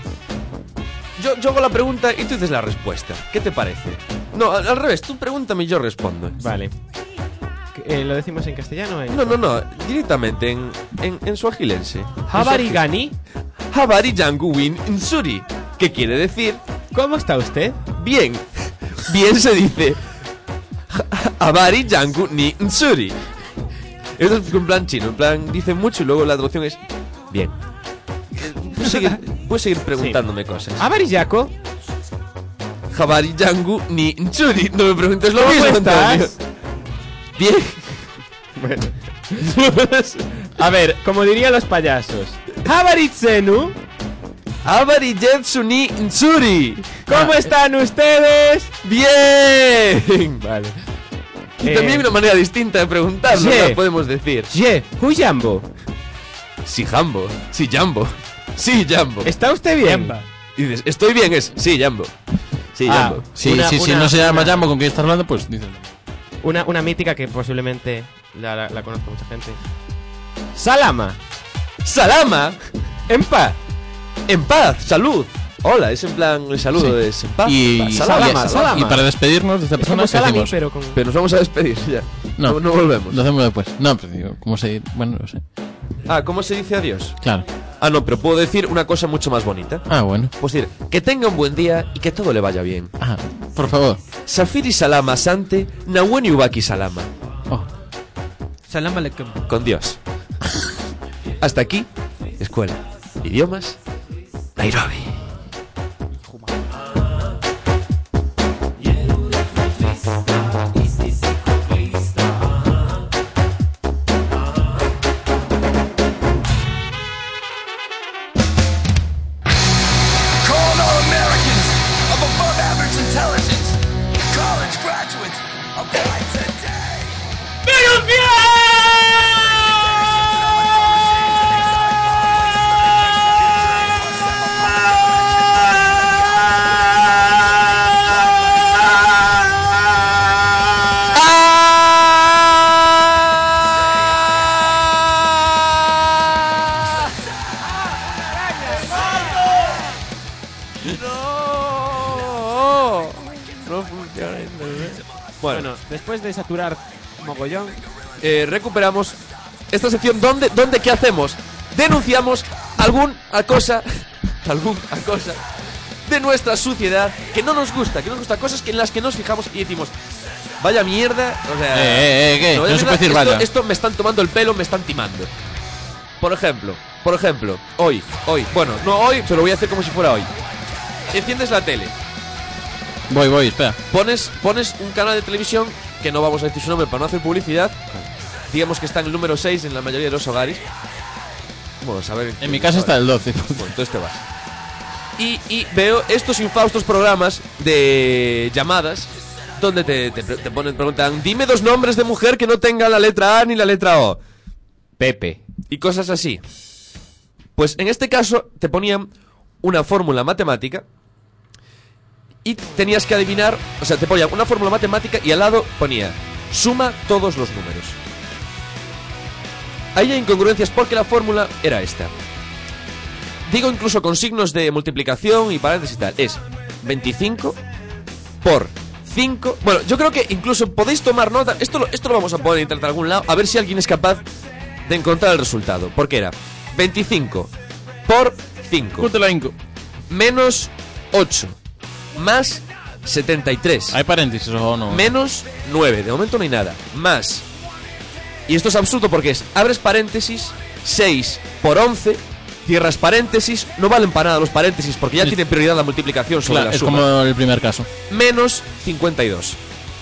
yo hago la pregunta y tú dices la respuesta. ¿Qué te parece? No, al revés, tú pregúntame y yo respondo. Vale. ¿Lo decimos en castellano? No, directamente en suajilense. Habarigani. Habari Yangu Win Insuri. ¿Qué quiere decir? ¿Cómo está usted? Bien. Bien se dice Habari Yangu ni Insuri. Eso es en plan chino. En plan, dice mucho y luego la traducción es bien. Puedes seguir preguntándome cosas. Habariyako. Habari Yangu ni Insuri. No me preguntes lo ¿Cómo mismo, estás? Antonio. Bien. Bueno. A ver, como dirían los payasos. Habaritsenu. Habari Jetsu ni Insuri. ¿Cómo están ustedes? Bien. Vale. Y también hay una manera distinta de preguntarlo, sí. ¿no? Podemos decir. Ye, Huyambo. Si Jambo. Si Jambo. Sí, Jambo. ¿Está usted bien? Y dices, estoy bien, es sí, Jambo. Sí, Jambo. Si Una- no se llama una- Jambo con quien estás hablando, pues dicen. Una mítica que posiblemente la conozca mucha gente. Salama. Salama. En paz. En paz, salud. Hola, es en plan el saludo Sí. es en paz. Y, Salama, salama. y para despedirnos de esta Es persona, como ¿qué salami, hacemos? pero con... Pero nos vamos a despedir ya. No. No volvemos. Lo hacemos después. No, pero digo, ¿cómo se dice? Bueno, no sé. Ah, ¿cómo se dice adiós? Claro. Ah, no, pero puedo decir una cosa mucho más bonita. Ah, bueno. Pues decir, que tenga un buen día y que todo le vaya bien. Ah, por favor. Safiri salama sante, naweni ubaki salama. Oh. Salam aleikum. Con Dios. Hasta aquí, Escuela Idiomas Nairobi. Call all Americans of above average intelligence, college graduates of life today. Bueno, después de saturar mogollón, Recuperamos esta sección donde ¿qué hacemos? Denunciamos alguna cosa de nuestra sociedad que no nos gusta, cosas en las que nos fijamos y decimos, vaya mierda, o sea, ¿qué? vaya No se mierda, puede decir vaya. esto me están tomando el pelo, me están timando. Por ejemplo, hoy, bueno, no hoy, pero voy a hacer como si fuera hoy. Enciendes la tele, Voy, espera. pones un canal de televisión que no vamos a decir su nombre para no hacer publicidad. Digamos que está en el número 6 en la mayoría de los hogares. Vamos a ver. En mi casa está el 12. Bueno, entonces te vas. Y veo estos infaustos programas de llamadas donde te preguntan, dime 2 nombres de mujer que no tengan la letra A ni la letra O. Pepe. Y cosas así. Pues en este caso te ponían una fórmula matemática y tenías que adivinar, o sea, te ponían una fórmula matemática y al lado ponía suma todos los números. Ahí hay incongruencias porque la fórmula era esta. Digo incluso con signos de multiplicación y paréntesis y tal. Es 25 por 5. Bueno, yo creo que incluso podéis tomar nota. Esto lo vamos a poner en internet de algún lado, a ver si alguien es capaz de encontrar el resultado. Porque era 25 por 5 menos 8 más 73. ¿Hay paréntesis o no? Menos 9. De momento no hay nada. Más. Y esto es absurdo porque es, abres paréntesis, 6 por 11, cierras paréntesis, no valen para nada los paréntesis porque ya tienen prioridad la multiplicación sobre Claro, la es suma. como el primer caso. Menos 52.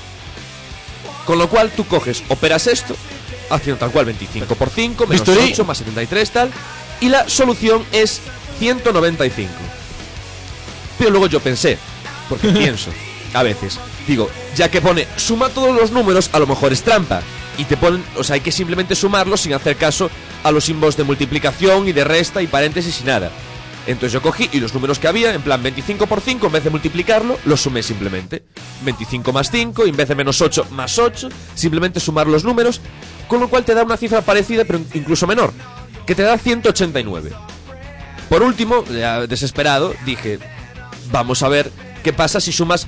Con lo cual tú coges, operas esto, haciendo tal cual 25 por 5, menos Bisturí. 8, más 73, tal, y la solución es 195. Pero luego yo pensé, porque pienso, a veces, digo, ya que pone suma todos los números, a lo mejor es trampa. Y te ponen, o sea, hay que simplemente sumarlos sin hacer caso a los símbolos de multiplicación y de resta y paréntesis y nada. Entonces yo cogí y los números que había, en plan 25 por 5, en vez de multiplicarlo, los sumé simplemente. 25 más 5, y en vez de menos 8 más 8, simplemente sumar los números, con lo cual te da una cifra parecida, pero incluso menor, que te da 189. Por último, ya desesperado, dije, vamos a ver qué pasa si sumas...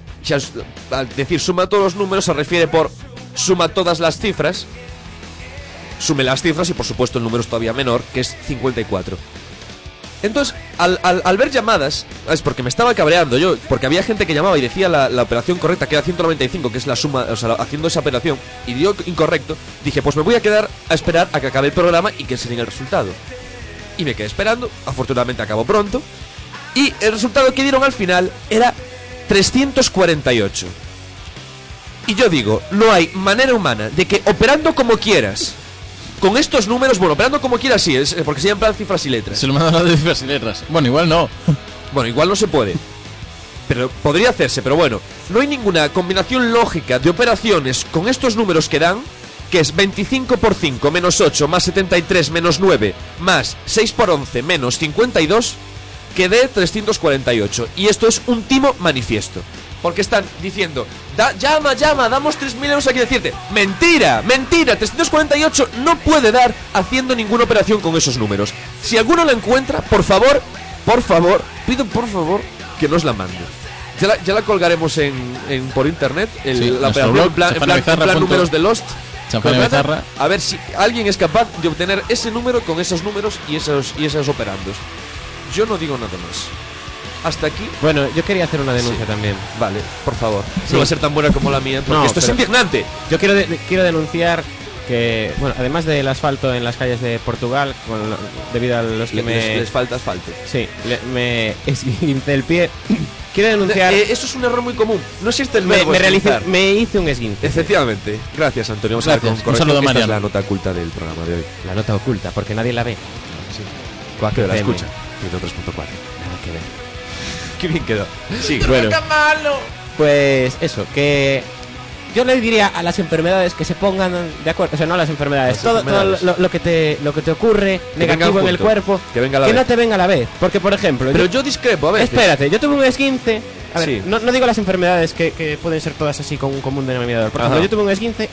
Al decir suma todos los números se refiere por suma todas las cifras, sume las cifras y por supuesto el número es todavía menor, que es 54. Entonces, al ver llamadas, es porque me estaba cabreando yo, porque había gente que llamaba y decía la operación correcta, que era 195, que es la suma, o sea, haciendo esa operación, y dio incorrecto. Dije, pues me voy a quedar a esperar a que acabe el programa y que enseñen el resultado. Y me quedé esperando, afortunadamente acabó pronto, y el resultado que dieron al final era 348. Y yo digo, no hay manera humana de que operando como quieras con estos números, bueno, operando como quieras sí, es porque se llaman cifras y letras. Se lo mandan de cifras y letras. Bueno, igual no. Bueno, igual no se puede. Pero podría hacerse, pero bueno, no hay ninguna combinación lógica de operaciones con estos números que dan, que es 25 por 5 menos 8 más 73 menos 9 más 6 por 11 menos 52, que dé 348. Y esto es un timo manifiesto. Porque están diciendo, llama, damos 3.000 euros aquí, decirte, mentira, 348 no puede dar haciendo ninguna operación con esos números. Si alguno la encuentra, por favor, pido por favor que nos la mande. Ya la colgaremos por internet, Sí, la nuestro operación blog, en plan números de Lost. Chanfana Bizarra. A ver si alguien es capaz de obtener ese número con esos números y esos operandos. Yo no digo nada más. Hasta aquí. Bueno, yo quería hacer una denuncia también. Vale, por favor. Sí. No va a ser tan buena como la mía, porque No, esto es pero- indignante. Yo quiero denunciar que, bueno, además del asfalto en las calles de Portugal, debido a los que Les falta asfalto. Sí, me esguincé el pie. Quiero denunciar... Eso es un error muy común. No existe el verbo me esguinzar. hice un esguince. Efectivamente. Gracias, Antonio. Vamos a ver Gracias. con Un saludo, corrección, esta es Mariano. la nota oculta del programa de hoy. La nota oculta, porque nadie la ve. Pero la FM. escucha. 103.4. Nada que ver. Qué bien quedó. Sí, Bueno, pues eso, que yo le diría a las enfermedades que se pongan de acuerdo, o sea, no a las enfermedades, Las todo enfermedades. lo que te ocurre vengan negativo en el junto, cuerpo, que venga a la no vez. te venga a la vez, porque por ejemplo, Pero yo discrepo, a veces. espérate, yo tuve un esguince, a ver, Sí. no digo las enfermedades que pueden ser todas así con un común denominador, por ejemplo, Ajá. yo tuve un esguince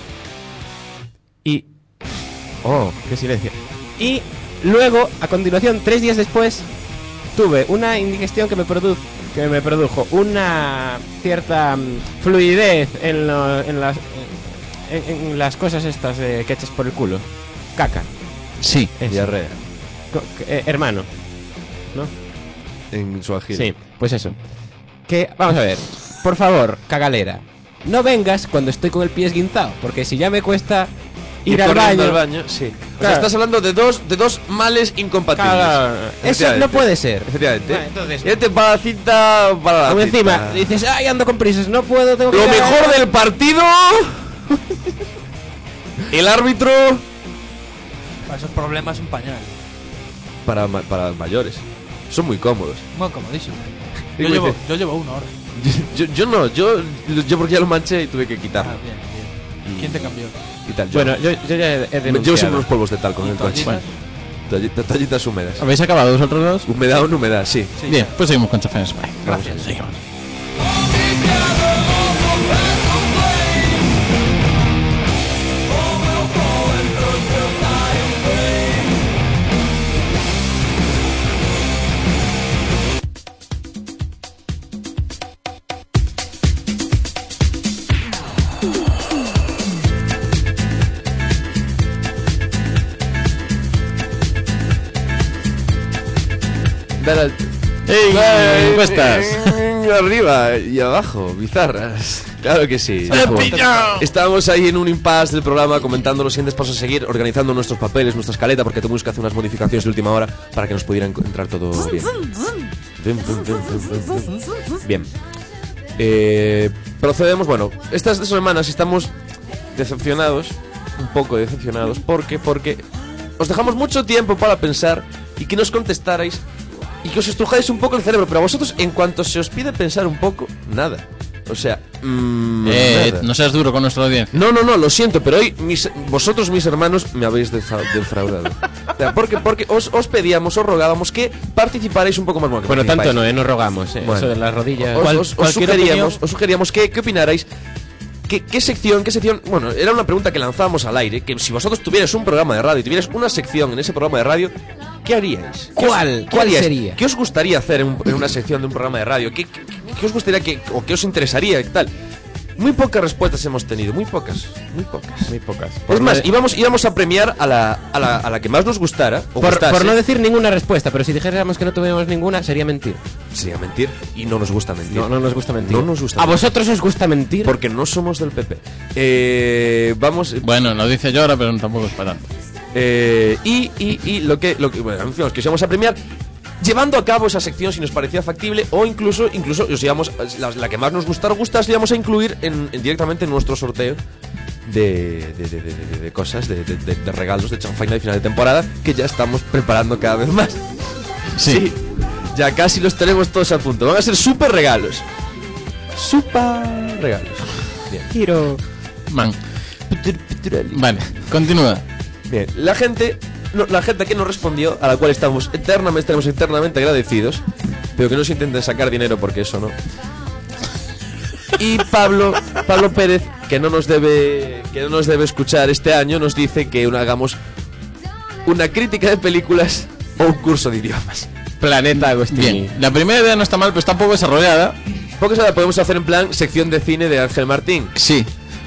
y... Oh, qué silencio. Y luego, a continuación, 3 días después, tuve una indigestión que me produjo una cierta fluidez en las cosas estas que echas por el culo. Caca. Sí. Eso. Diarrea. Hermano. ¿No? En su agil. Sí, pues eso. Que, vamos a ver, por favor, cagalera, no vengas cuando estoy con el pie esguinzado, porque si ya me cuesta ir al baño, sí. O sea, Claro. estás hablando de dos males incompatibles. Claro, eso no puede ser. Efectivamente. Vale, entonces- Este para la cinta, para la Aún cinta. encima dices, ay, ando con prisas, no puedo, tengo que Lo ir a- mejor del partido. El árbitro. Para esos problemas un pañal. Para mayores. Son muy cómodos. Muy comodísimo. Y Yo me llevo, dice- yo llevo uno ahora. Yo no, yo porque ya lo manché y tuve que quitarlo. Ah, bien, bien. ¿Quién te cambió? Y tal, Bueno, yo ya he denunciado. llevo siempre unos polvos de talco en el coche. ¿Toallitas? Toallitas húmedas. ¿Habéis acabado vosotros dos? Humedad o no humedad, sí. Bien, pues seguimos con Chafens. Bye. Gracias. Seguimos. ¡Ey! ¿Cómo estás? Arriba y abajo, bizarras. Claro que sí. ¡Me he pillado! Estábamos ahí en un impasse del programa comentando los siguientes pasos a seguir, organizando nuestros papeles, nuestra escaleta, porque tuvimos que hacer unas modificaciones de última hora para que nos pudiera entrar todo bien. Bien. Procedemos, bueno, estas 2 semanas estamos decepcionados, un poco decepcionados, porque os dejamos mucho tiempo para pensar y que nos contestarais y que os estrujáis un poco el cerebro, pero a vosotros, en cuanto se os pide pensar un poco, nada. O sea, nada. No seas duro con nuestra audiencia. No, lo siento, pero hoy vosotros, mis hermanos, me habéis defraudado. O sea, porque os pedíamos, os rogábamos que participarais un poco más. Bueno, tanto no, nos rogamos, Bueno, eso de las rodillas. Os sugeríamos que opinarais. ¿Qué sección? Bueno, era una pregunta que lanzábamos al aire. Que si vosotros tuvierais un programa de radio y tuvierais una sección en ese programa de radio, ¿qué haríais? ¿Cuál sería? ¿Qué os gustaría hacer en una sección de un programa de radio? ¿Qué os gustaría o qué os interesaría y tal? Muy pocas respuestas hemos tenido, muy pocas. Es más, íbamos a premiar a la que más nos gustara o gustase. Por no decir ninguna respuesta, pero si dijéramos que no tuviéramos ninguna, sería mentir. Sería mentir y no nos gusta mentir. No nos gusta mentir. No nos gusta ¿A mentir. vosotros os gusta mentir? Porque no somos del PP. Vamos. Bueno, lo dice yo ahora, pero tampoco es para tanto. Y lo que bueno, en fin, os quisimos a premiar llevando a cabo esa sección si nos parecía factible, o incluso os íbamos, la que más nos gustase, la íbamos a incluir directamente en nuestro sorteo de cosas, de regalos de chanfaina de final de temporada, que ya estamos preparando cada vez más. Sí. Ya casi los tenemos todos a punto. Van a ser super regalos. Bien. Quiero... Man. Vale, continúa. Bien, la gente que nos respondió, a la cual estamos eternamente agradecidos, pero que no se intenten sacar dinero porque eso no. Y Pablo Pérez, que no nos debe escuchar este año, nos dice que hagamos una crítica de películas o un curso de idiomas. Planeta Agostini. Bien, la primera idea no está mal, pero está un poco desarrollada. Porque esa la podemos hacer en plan sección de cine de Ángel Martín. Sí.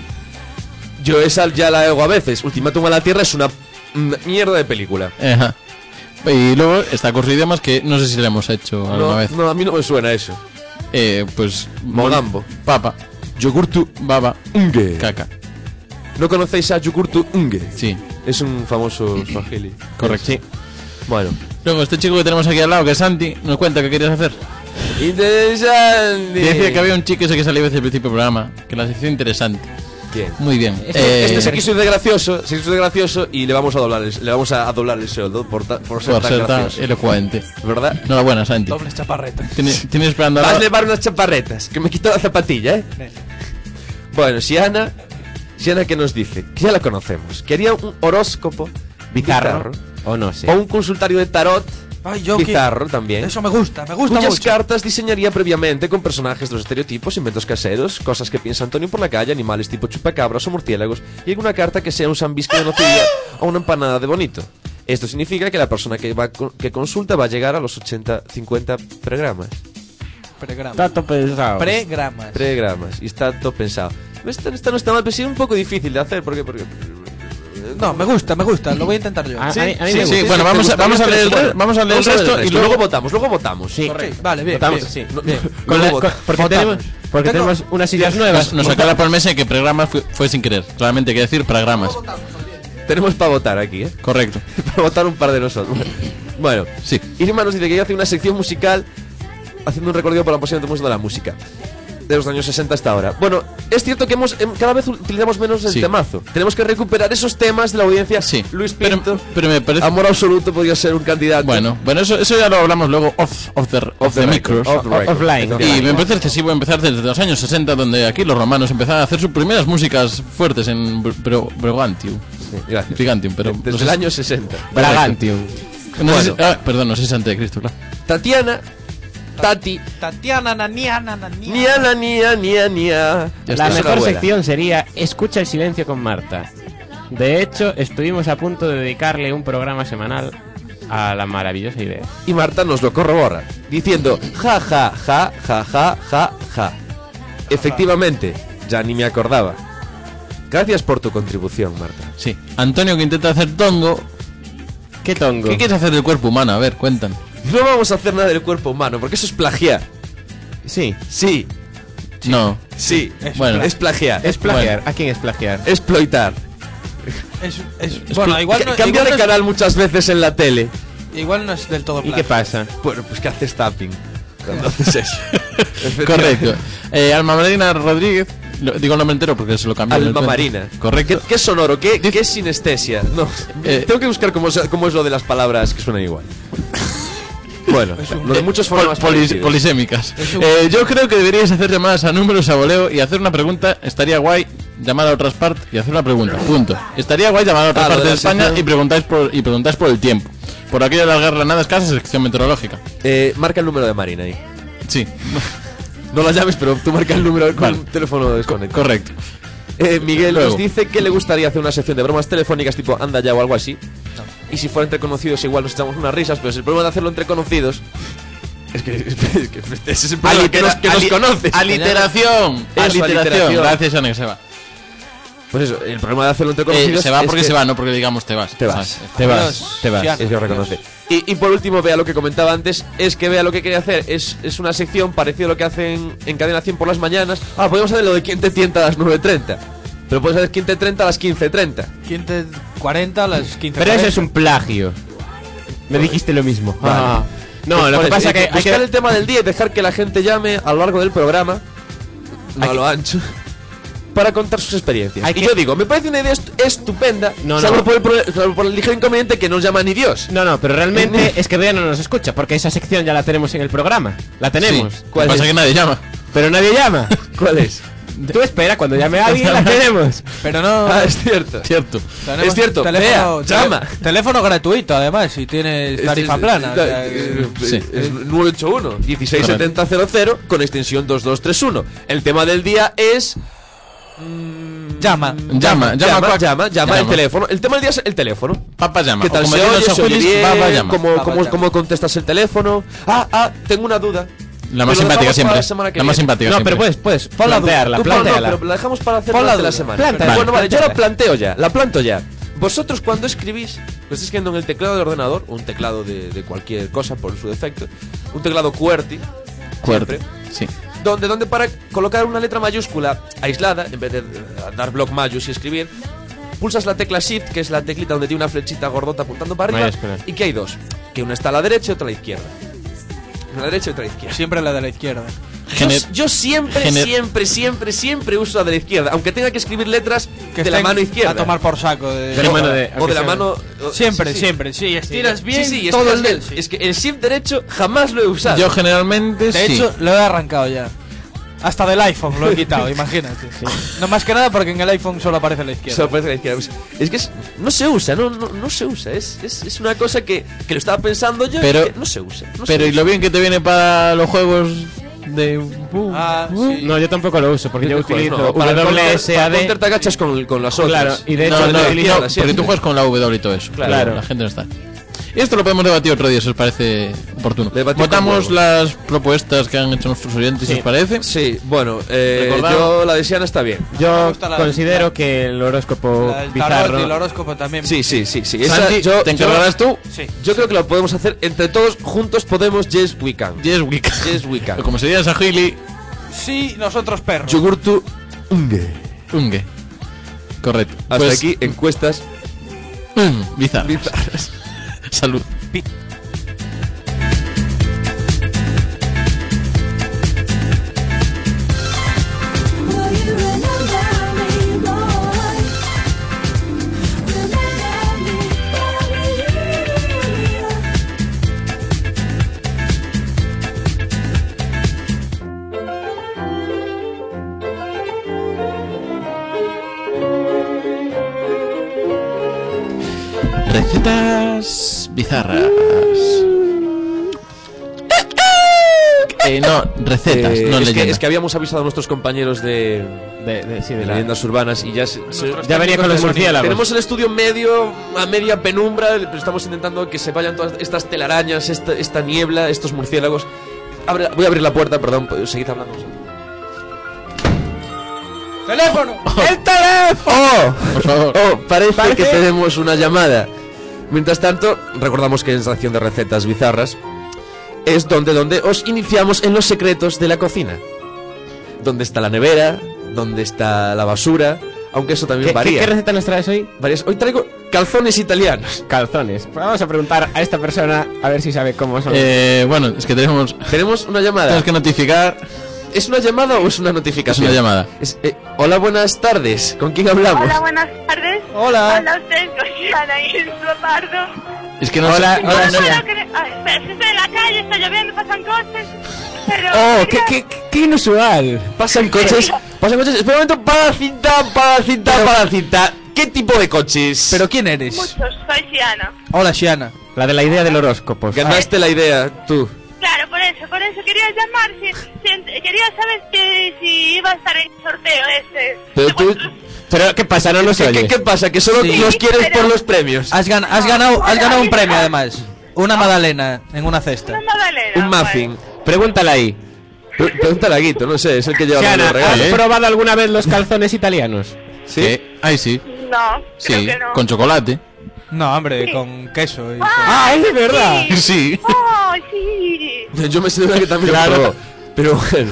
Yo esa ya la hago a veces. Ultimátum a la Tierra es una mierda de película. Ajá. Y luego está curso de idiomas que no sé si le hemos hecho alguna vez. No, a mí no me suena eso. Pues Mogambo, papa, yogurtu baba, unge. caca. ¿No conocéis a yogurtu unge? Sí, Es un famoso swahili. correcto. Sí. Bueno. Luego este chico que tenemos aquí al lado, que es Santi, nos cuenta qué querías hacer. Interesante. Y decía que había un chico ese que salía desde el principio del programa, que la sección interesante. Bien. Muy bien. Este se quiso ir de gracioso y le vamos a doblar el sueldo por ser tan gracioso. Elocuente. ¿Verdad? Enhorabuena, Santi. Dobles chaparretas. Tienes esperando Vas a ahora. llevar unas chaparretas, que me quito la zapatilla, Bueno, Siana, ¿qué nos dice? Que ya la conocemos. Quería un horóscopo bizarro. O no sé. O un consultario de tarot Ay, yo bizarro también. Eso me gusta Cuyas mucho. cartas diseñaría previamente con personajes de los estereotipos, inventos caseros, cosas que piensa Antonio por la calle, animales tipo chupacabras o murciélagos, y alguna carta que sea un sambisque de nocilla o una empanada de bonito. Esto significa que la persona que consulta va a llegar a los 80-50 pregramas. Pregramas. Tanto pensado. Pregramas. Y está todo pensado. Esta no está mal, pero sí es un poco difícil de hacer, porque No, me gusta, lo voy a intentar yo. A mí me Sí, gusta. bueno, vamos a leer el resto y luego luego votamos. Sí. Ok, vale, bien. Votamos, bien. sí. Bien. Porque tenemos unas ideas nuevas. nos saca la promesa de que programas fue sin querer. Claramente hay que decir programas. Tenemos para votar aquí, Correcto. para votar un par de nosotros. Bueno, Sí. Irma nos dice que ella hace una sección musical haciendo un recorrido por la posición del mundo de la música. de los años 60 hasta ahora. Bueno, es cierto que cada vez utilizamos menos el temazo. Tenemos que recuperar esos temas de la audiencia. Sí. Luis Pinto, pero me parece... Amor Absoluto podría ser un candidato. Bueno, eso ya lo hablamos luego off the micros. Offline. Y me parece excesivo empezar desde los años 60, donde aquí los romanos empezaron a hacer sus primeras músicas fuertes en Brigantium. Sí, gracias. Brigantium, pero Desde no sé el si- año 60. Bragantium. No sé si- Bueno. perdón, no sé si es antes de Cristo, claro. Tati, Tatiana, nia, nia. La Esta es mejor abuela. sección sería Escucha el silencio con Marta. De hecho, estuvimos a punto de dedicarle un programa semanal a la maravillosa idea. Y Marta nos lo corrobora, diciendo ja, ja, ja, ja, ja, ja, ja. Efectivamente, ya ni me acordaba. Gracias por tu contribución, Marta. Sí. Antonio, que intenta hacer tongo. ¿Qué tongo? ¿Qué quieres hacer del cuerpo humano? A ver, cuentan. No vamos a hacer nada del cuerpo humano, porque eso es plagiar. Sí. Sí, No. sí. Bueno. Es plagiar. Es plagiar. ¿A quién es plagiar? Exploitar. Bueno, igual no, Cambia igual de no es- canal muchas veces en la tele. igual no es del todo ¿Y qué plagio. pasa? Bueno, pues que haces tapping cuando haces eso. Correcto. Alma Marina Rodríguez. Digo el nombre entero porque se lo cambié. en el Alma cuento. Marina. Correcto. ¿Qué es sonoro? ¿Qué es sinestesia? No. Tengo que buscar cómo es lo de las palabras que suenan igual. Bueno, lo de muchos formas parecidos. Polisémicas. Yo creo que deberíais hacer llamadas a números a voleo y hacer una pregunta. Estaría guay llamar a otras partes y hacer una pregunta. Punto. Estaría guay llamar a otras Ah, lo partes de de la España sección. y preguntáis por el tiempo. Por aquello de las garranadas casas, sección meteorológica. Marca el número de Marina ahí. Sí, No la llames, pero tú marca el número con Vale. el teléfono desconectado. correcto. Miguel Luego. nos dice que le gustaría hacer una sección de bromas telefónicas tipo anda ya o algo así. Y si fuera entre conocidos igual nos echamos unas risas, pero si el problema de hacerlo entre conocidos es que ese es el problema, que nos conoces. Aliteración. Eso, aliteración. Gracias, Anex. Pues eso, el problema de hacerlo entre conocidos Se va es porque que se va, no porque digamos te vas. Te vas. ¿Sabes? Te vas. Dios, Te vas. sí, Es que lo reconoce. Y por último, Vea lo que comentaba antes, es que Vea lo que quería hacer es una sección parecida a lo que hacen en Cadena 100 por las mañanas. Podemos hacer lo de quién te tienta a las 9:30. Pero puedes hacer quién te 30 a las 15:30. 40 a las 15. Pero eso es un plagio. Me dijiste lo mismo. Vale. Ah. No, Pues lo que vale, pasa que hay buscar que... el tema del día y dejar que la gente llame a lo largo del programa, no a lo ancho, para contar sus experiencias. Hay Y que- yo digo, me parece una idea estupenda, No, salvo no. salvo por el ligero inconveniente que no llama ni Dios. No, pero realmente es que Bea no nos escucha, porque esa sección ya la tenemos en el programa. La tenemos. Sí. ¿Cuál Lo que pasa es? es que nadie llama. Pero nadie llama. ¿Cuál es? Tú espera, cuando llame a alguien la tenemos. Pero no. Ah, es cierto. Cierto. tenemos es cierto, Teléfono, Bea, llama. Teléfono gratuito, además, si tienes tarifa plana. o sea, Sí. Es 981 167000 con extensión 2231. El tema del día es llama. Llama el teléfono. El tema del día es el teléfono. Papá llama. ¿Qué tal O como se dice oye? los ¿Se oye abuelos, bien? papá llama. ¿Cómo contestas el teléfono? Tengo una duda. La más Pero lo simpática dejamos para siempre. la semana que La más viene. simpática No, siempre. pero puedes Pon la duda. plantearla, Tú pon, no, planteala. pero la dejamos para hacer Pon la durante la duda. semana. Planta, Bueno, vale, yo plantéala. la planteo ya. La planto ya. Vosotros cuando escribís, lo estáis escribiendo en el teclado del ordenador, un teclado de cualquier cosa por su defecto, un teclado QWERTY, siempre, Sí. donde para colocar una letra mayúscula aislada, en vez de dar bloc mayús y escribir, pulsas la tecla Shift, que es la teclita donde tiene una flechita gordota apuntando para arriba, Mayúscula. y que hay dos, que una está a la derecha y otra a la izquierda. Una a la derecha y otra a la izquierda. Siempre la de la izquierda. Yo siempre uso la de la izquierda, aunque tenga que escribir letras Que de la estén mano izquierda. A tomar por saco. De la mano o de la mano. Siempre, sí. siempre. Sí, estiras bien Sí, todo estiras el bien. dedo. Sí. Es que el shift derecho jamás lo he usado. Yo generalmente De sí. hecho, lo he arrancado ya. Hasta del iPhone lo he quitado, imagínate. No más que nada porque en el iPhone solo aparece la izquierda. Solo parece la izquierda. Es que no se usa, no se usa. Es una cosa que lo estaba pensando yo Pero- y que no se usa. no se Pero y usa. lo bien que te viene para los juegos de... Ah, sí. No, yo tampoco lo uso, porque yo utilizo No, para WSAD. counter te agachas con las otras. Claro, y de hecho No, lo no, utilizo... no, porque tú juegas con la W y todo eso. Claro. La gente no está. Y esto lo podemos debatir otro día, si os parece oportuno. Debatir Votamos con las propuestas que han hecho nuestros oyentes, si Sí. os parece. Sí, bueno, Recordad- yo la de Siana está bien. Me Yo gusta la- considero que el horóscopo El tarot bizarro... y el horóscopo también. Sí. Esa, Santi, ¿te encargarás tú? Sí. Yo creo que lo podemos hacer entre todos juntos. Podemos Yes We Can. Yes, we can. Yes We Can. Como se diría en Sahili, Sí, nosotros perros. Yogurtu Unge. unge. Correcto. Hasta Pues, aquí encuestas bizarras. bizarras. Salud. Recetas bizarras. No, recetas, no es, leyendas. es que habíamos avisado a nuestros compañeros de leyendas urbanas y Ya venía con los murciélagos. Tenemos el estudio medio, a media penumbra, pero estamos intentando que se vayan todas estas telarañas, esta niebla, estos murciélagos. Voy a abrir la puerta, perdón, seguid hablando. ¡Teléfono! ¡El teléfono! Por favor. Parece que tenemos una llamada. Mientras tanto, recordamos que en esta sección de recetas bizarras es donde os iniciamos en los secretos de la cocina. Donde está la nevera, donde está la basura, aunque eso también varía. ¿Qué receta nos traes hoy? Hoy traigo calzones italianos. Calzones. Pues vamos a preguntar a esta persona a ver si sabe cómo son. Bueno, es que tenemos una llamada. Tenemos que notificar. ¿Es una llamada o es una notificación? Es una llamada. Hola, buenas tardes. ¿Con quién hablamos? Hola, buenas tardes. Hola. Hola, usted, soy Ana y el Pardo. Es que no Hola, sé. hola, No, Noelia. estoy en la calle, está lloviendo, pasan coches. Pero Oh, quería- qué inusual. Pasan coches. Espera un momento, para la cinta. ¿Qué tipo de coches? ¿Pero quién eres? Muchos, soy Siana. Hola, Shiana. La de la idea del horóscopo. Ganaste la idea, tú. Claro, por eso quería llamar. Quería saber si iba a estar en el sorteo este. Pero tú... Pero, ¿qué pasa? ¿No los oyes? ¿Qué pasa? ¿Que solo Sí. los quieres Pero- por los premios? Has ganado un premio, además. Una magdalena en una cesta. Una magdalena. Un muffin. Pregúntala ahí. Pregúntale a Guito, no sé, es el que lleva Siana, los regalos. ¿has probado alguna vez los calzones italianos? ¿Sí? Ay, sí. Bueno. No, creo Sí, que no. con chocolate. No, hombre, con queso. Y Ah, es verdad. Sí. ¡Oh, sí! Yo me sé de una que también Claro. lo probó. Pero bueno.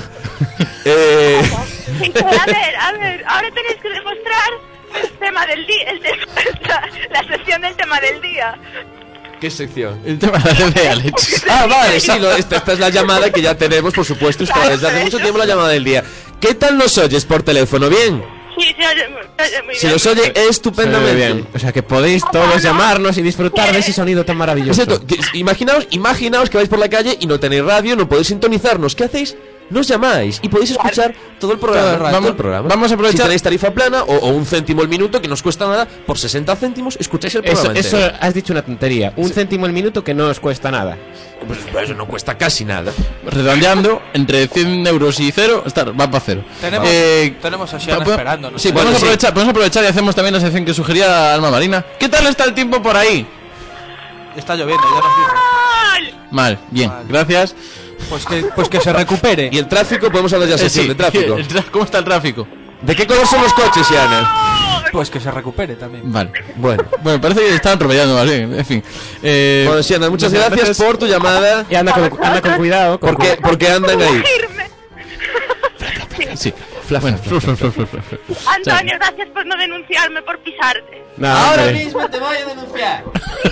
Sí, a ver, ahora tenéis que demostrar el tema del día, la sesión del tema del día. ¿Qué sección? El tema de Alex. Ah, vale, sí, esta es la llamada que ya tenemos, por supuesto. Esta es desde hace mucho tiempo la llamada del día. ¿Qué tal nos oyes por teléfono? ¿Bien? Sí, se oye muy bien. Se nos oye estupendamente. Bien. O sea que podéis todos llamarnos y disfrutar de ese sonido tan maravilloso. Exacto, imaginaos que vais por la calle y no tenéis radio, no podéis sintonizarnos. ¿Qué hacéis? Nos llamáis y podéis escuchar todo el programa. Todo el programa. Vamos a aprovechar- Si tenéis tarifa plana o un céntimo el minuto, que no os cuesta nada, por 60 céntimos escucháis el programa Eso entero. has dicho una tontería. Un céntimo el minuto que no os cuesta nada. Pues eso no cuesta casi nada. Redondeando, entre 100 euros y 0, va para 0. tenemos a Shiana esperándonos. Sí, Bueno, podemos aprovechar y hacemos también la sección que sugería Alma Marina. ¿Qué tal está el tiempo por ahí? Está lloviendo, ya nos dijo. ¡Ay! Mal, bien, Mal. gracias. Pues que se recupere. Y el tráfico, podemos hablar ya sección Sí, de tráfico. ¿Cómo está el tráfico? ¿De qué color son los coches, Yana? Pues que se recupere también. Vale. Bueno. Bueno, parece que estaban atropellando, ¿vale? En fin. Bueno, Siana, muchas gracias por tu llamada. Y anda con cuidado. Porque andan ahí. Irme. Sí. Bueno, Antonio, gracias por no denunciarme por pisarte. No, hombre. mismo te voy a denunciar.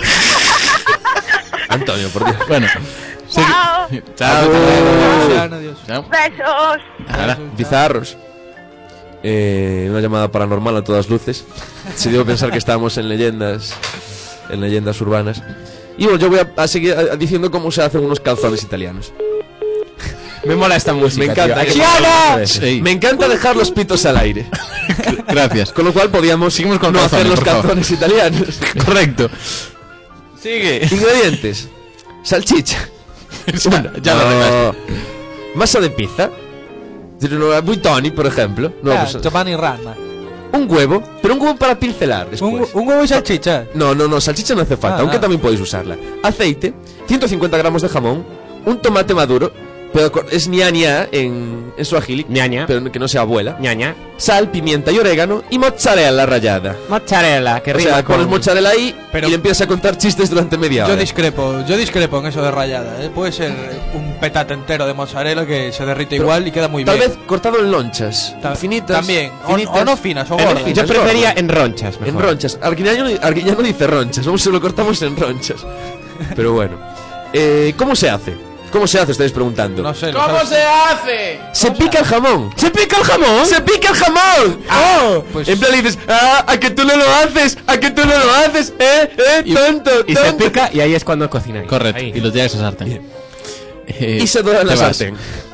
Antonio, por Dios. Bueno. Chao. Chao. Shiana, adiós. Chao. Besos. Ahora. Bizarros. Una llamada paranormal a todas luces. Se dio a pensar que estábamos en leyendas urbanas. Y bueno, yo voy a seguir diciendo cómo se hacen unos calzones italianos. Me mola esta música. Me encanta. tío. que- ¡Chiana! Sí. Me encanta dejar los pitos al aire. Gracias. Con lo cual podíamos Seguimos con no hacer calzones, los por favor. calzones italianos. Correcto. Sigue. Ingredientes: salchicha. Ya lo arreglaste. Masa de pizza. Buitoni, por ejemplo. No, Ah, pues, Giovanni Rana. un huevo, pero un huevo para pincelar después. Un huevo y salchicha. No, salchicha no hace falta, aunque también podéis usarla. Aceite, 150 gramos de jamón, un tomate maduro, pero es ñaña en suajili, Ñaña. pero que no sea abuela. Ñaña. Sal, pimienta y orégano y mozzarella rayada. Mozzarella, que O rima sea, con... pones mozzarella ahí Pero- y le empiezas a contar chistes durante media hora. Yo discrepo en eso de rayada. Puede ser un petate entero de mozzarella que se derrite Pero igual y queda muy Tal bien. vez cortado en lonchas, finitas. También. finitas. O no finas, o En gordas. finas, Yo prefería gordas. en ronchas. En mejor. ronchas. Arguiñano dice ronchas. Vamos, se lo cortamos en ronchas. Pero bueno. ¿Cómo se hace? ¿Cómo se hace? Estáis preguntando. No sé. ¿Cómo se hace? Se pica el jamón. ¡Se pica el jamón! ¡Se pica el jamón! ¡Oh! pues- En plan le dices, ¡a que tú no lo haces! ¡A que tú no lo haces! ¡Tonto! Y se pica y ahí es cuando cocináis. Correcto. Ahí. Y lo tiras a sartén. Y se dora en la te vas. sartén.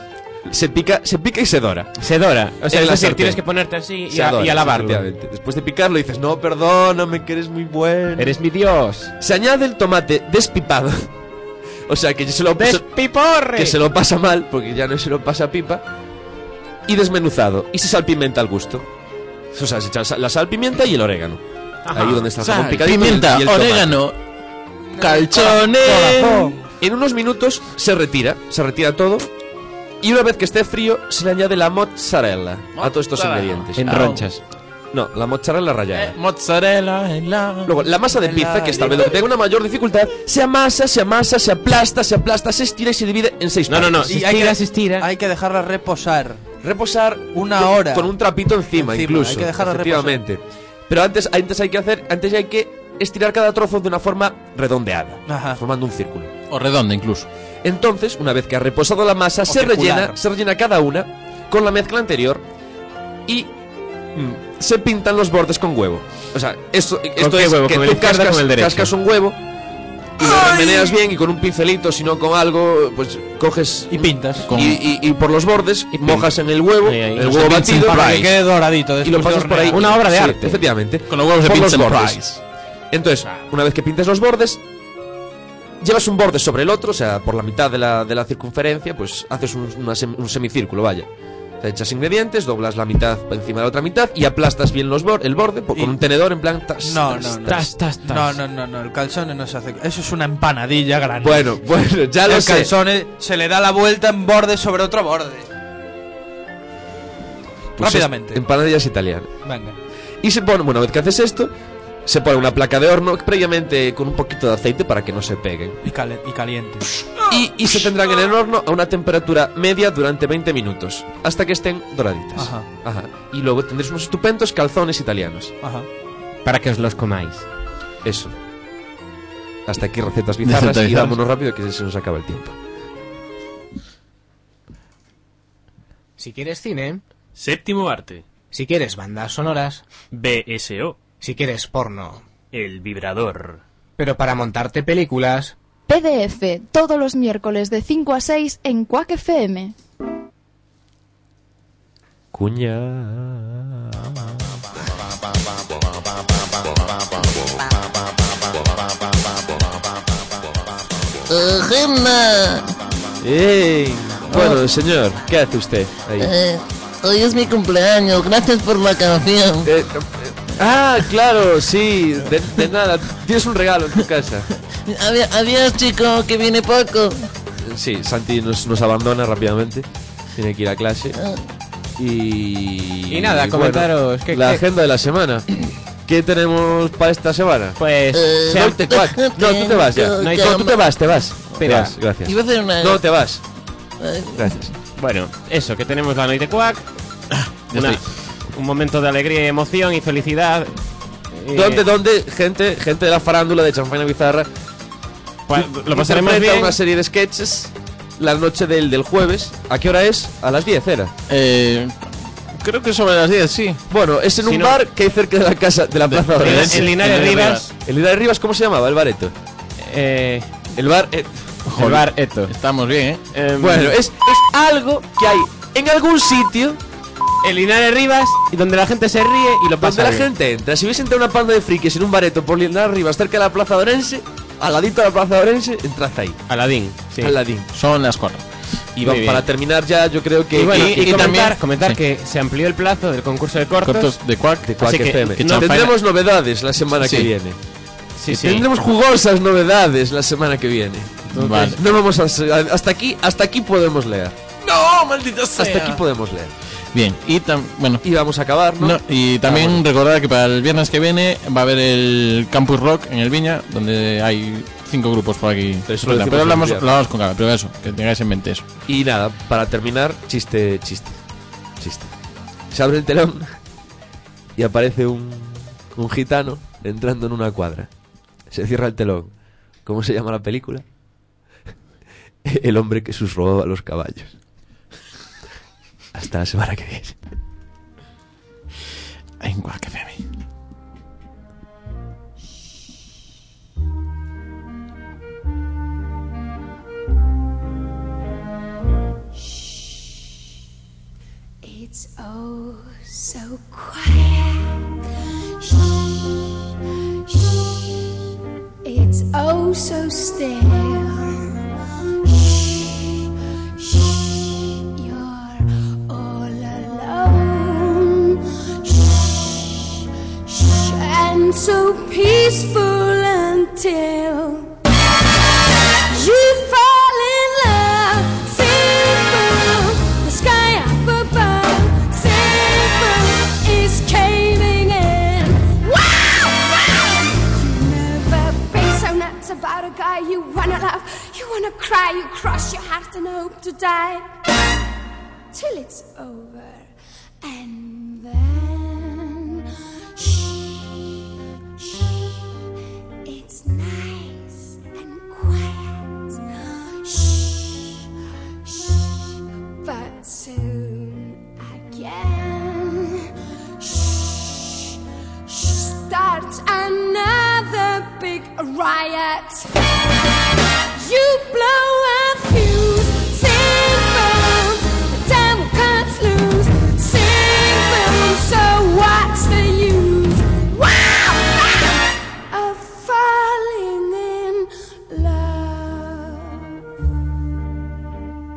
se pica y se dora. Se dora. O sea, En es la decir, sartén. tienes que ponerte así y Se adora, a lavarlo. efectivamente. Después de picarlo dices, no, perdóname, que eres muy bueno. Eres mi dios. Se añade el tomate despipado. O sea, que se lo ¡Despiporre! que se lo pasa mal, porque ya no se lo pasa pipa. Y desmenuzado. Y se salpimenta al gusto. O sea, se echa la sal, pimienta y el orégano. Ajá. Ahí donde está el jamón Sal, picadito pimienta, y el tomate. orégano, calzones. En unos minutos se retira todo. Y una vez que esté frío, se le añade la mozzarella a todos estos Mozzarella. ingredientes. En ronchas. No, la mozzarella rallada. Mozzarella en la... Luego, la masa de pizza, que es tal vez lo que tenga una mayor dificultad, se amasa, se aplasta, se estira y se divide en 6 No, partes. se estira. Hay que dejarla reposar. Reposar Una con- hora. con un trapito encima incluso. hay que dejarla efectivamente. Pero antes hay que estirar cada trozo de una forma redondeada, Ajá. formando un círculo. O redonda incluso. Entonces, una vez que ha reposado la masa, se circular. rellena cada una con la mezcla anterior y se pintan los bordes con huevo. O sea, esto qué es huevo? que ¿Con el tú izquierdo o con el derecho? cascas un huevo y lo remeneas bien y con un pincelito, si no con algo, pues coges Y pintas. Con- y por los bordes mojas en el huevo, Ahí, el no huevo se batido Para que Price. quede doradito. y lo después de pasas por ahí. hornear. Una obra de Sí, arte. efectivamente. Con los huevos de Por los Vincent bordes. Price. Entonces, una vez que pintes los bordes, llevas un borde sobre el otro, o sea, por la mitad de la circunferencia, pues haces un semicírculo, vaya. Te echas ingredientes, doblas la mitad encima de la otra mitad y aplastas bien el borde con Y- un tenedor en plan... tas, No, tas, no, no. Tas, tas, tas. No, el calzone no se hace. Eso es una empanadilla grande. Bueno, ya lo el sé. calzone se le da la vuelta en borde sobre otro borde. Pues Rápidamente. es empanadillas italianas. Venga. Y se pone, una vez que haces esto, se pone una placa de horno previamente con un poquito de aceite para que no se peguen. Y caliente. Y se tendrán en el horno a una temperatura media durante 20 minutos, hasta que estén doraditas. Ajá. Y luego tendréis unos estupendos calzones italianos. Ajá. Para que os los comáis. Eso. Hasta aquí recetas bizarras y bizarras. vámonos rápido que se nos acaba el tiempo. Si quieres cine, Séptimo arte. si quieres bandas sonoras, BSO. si quieres porno. El vibrador. Pero para montarte películas, PDF, todos los miércoles de 5 a 6 en Quack FM. Cuña. Gemma, ¡Ey! Bueno, señor, ¿qué hace usted ahí? hoy es mi cumpleaños, gracias por la canción. Claro, sí, de nada. Tienes un regalo en tu casa. Adiós, chico, que viene poco. Sí, Santi nos abandona rápidamente. Tiene que ir a clase. Y nada, comentaros la agenda de la semana. ¿Qué tenemos para esta semana? Pues... No, tú te vas ya. No, No, tú te vas. Espera. Gracias. Iba a hacer una... No, te vas. Ay, Gracias. Bueno, eso, que tenemos la Noite Quack. Un momento de alegría y emoción y felicidad. ¿Dónde? Gente de la farándula de Chanfaina Bizarra. Lo pasaremos interpreta bien. una serie de sketches la noche del jueves. ¿A qué hora es? A las 10 era. Creo que sobre las 10, sí. Bueno, es en Si un no- bar que hay cerca de la casa de la Plaza de Orense. En Linares Rivas. ¿El Linares Rivas cómo se llamaba? El bareto. El bar... El bar Eto. Estamos bien, Bueno, es algo que hay en algún sitio El Linares Rivas, y donde la gente se ríe y lo pasa donde la bien. gente entra. Si hubiese entrado una panda de frikis en un bareto por Linares Rivas cerca de la Plaza de Orense, al ladito de la Plaza de Orense, entrad ahí. Aladín, sí. Aladín. Son las 4. Y Muy bien. para terminar ya, yo creo que... Y bueno, que- y también- comentar sí. que se amplió el plazo del concurso de cortos. Cortos de Quack. de Quack así que- FM. que No, Chanfaina- tendremos novedades la semana Sí. que viene. Sí, sí. Tendremos jugosas novedades la semana que viene. Entonces, Vale. no vamos a... Hasta aquí podemos leer. ¡No, maldita sea! Hasta aquí podemos leer. Bien, y bueno. Y vamos a acabar, ¿no? No, y también bueno. recordar que para el viernes que viene va a haber el Campus Rock en el Viña, donde hay 5 grupos por aquí. Pero eso lo decimos hablamos, el viernes. lo hablamos con calma, pero eso, que tengáis en mente eso. Y nada, para terminar, chiste. Se abre el telón y aparece un gitano entrando en una cuadra. Se cierra el telón. ¿Cómo se llama la película? El hombre que susurraba a los caballos. Hasta la semana que viene. En Quack FM. It's oh so quiet. Shh, shh. It's oh so still. Shh, shh. You're all alone. Shh, shh. And so peaceful until you fall in love. Simple, the sky up above. Simple is caving in. Wow, wow. You never be so nuts about a guy you wanna love. You wanna cry, you cross your heart and hope to die till it's over. And then shh, shh. It's nice and quiet. Shh, shh. But soon again, shh, shh. Starts another big riot.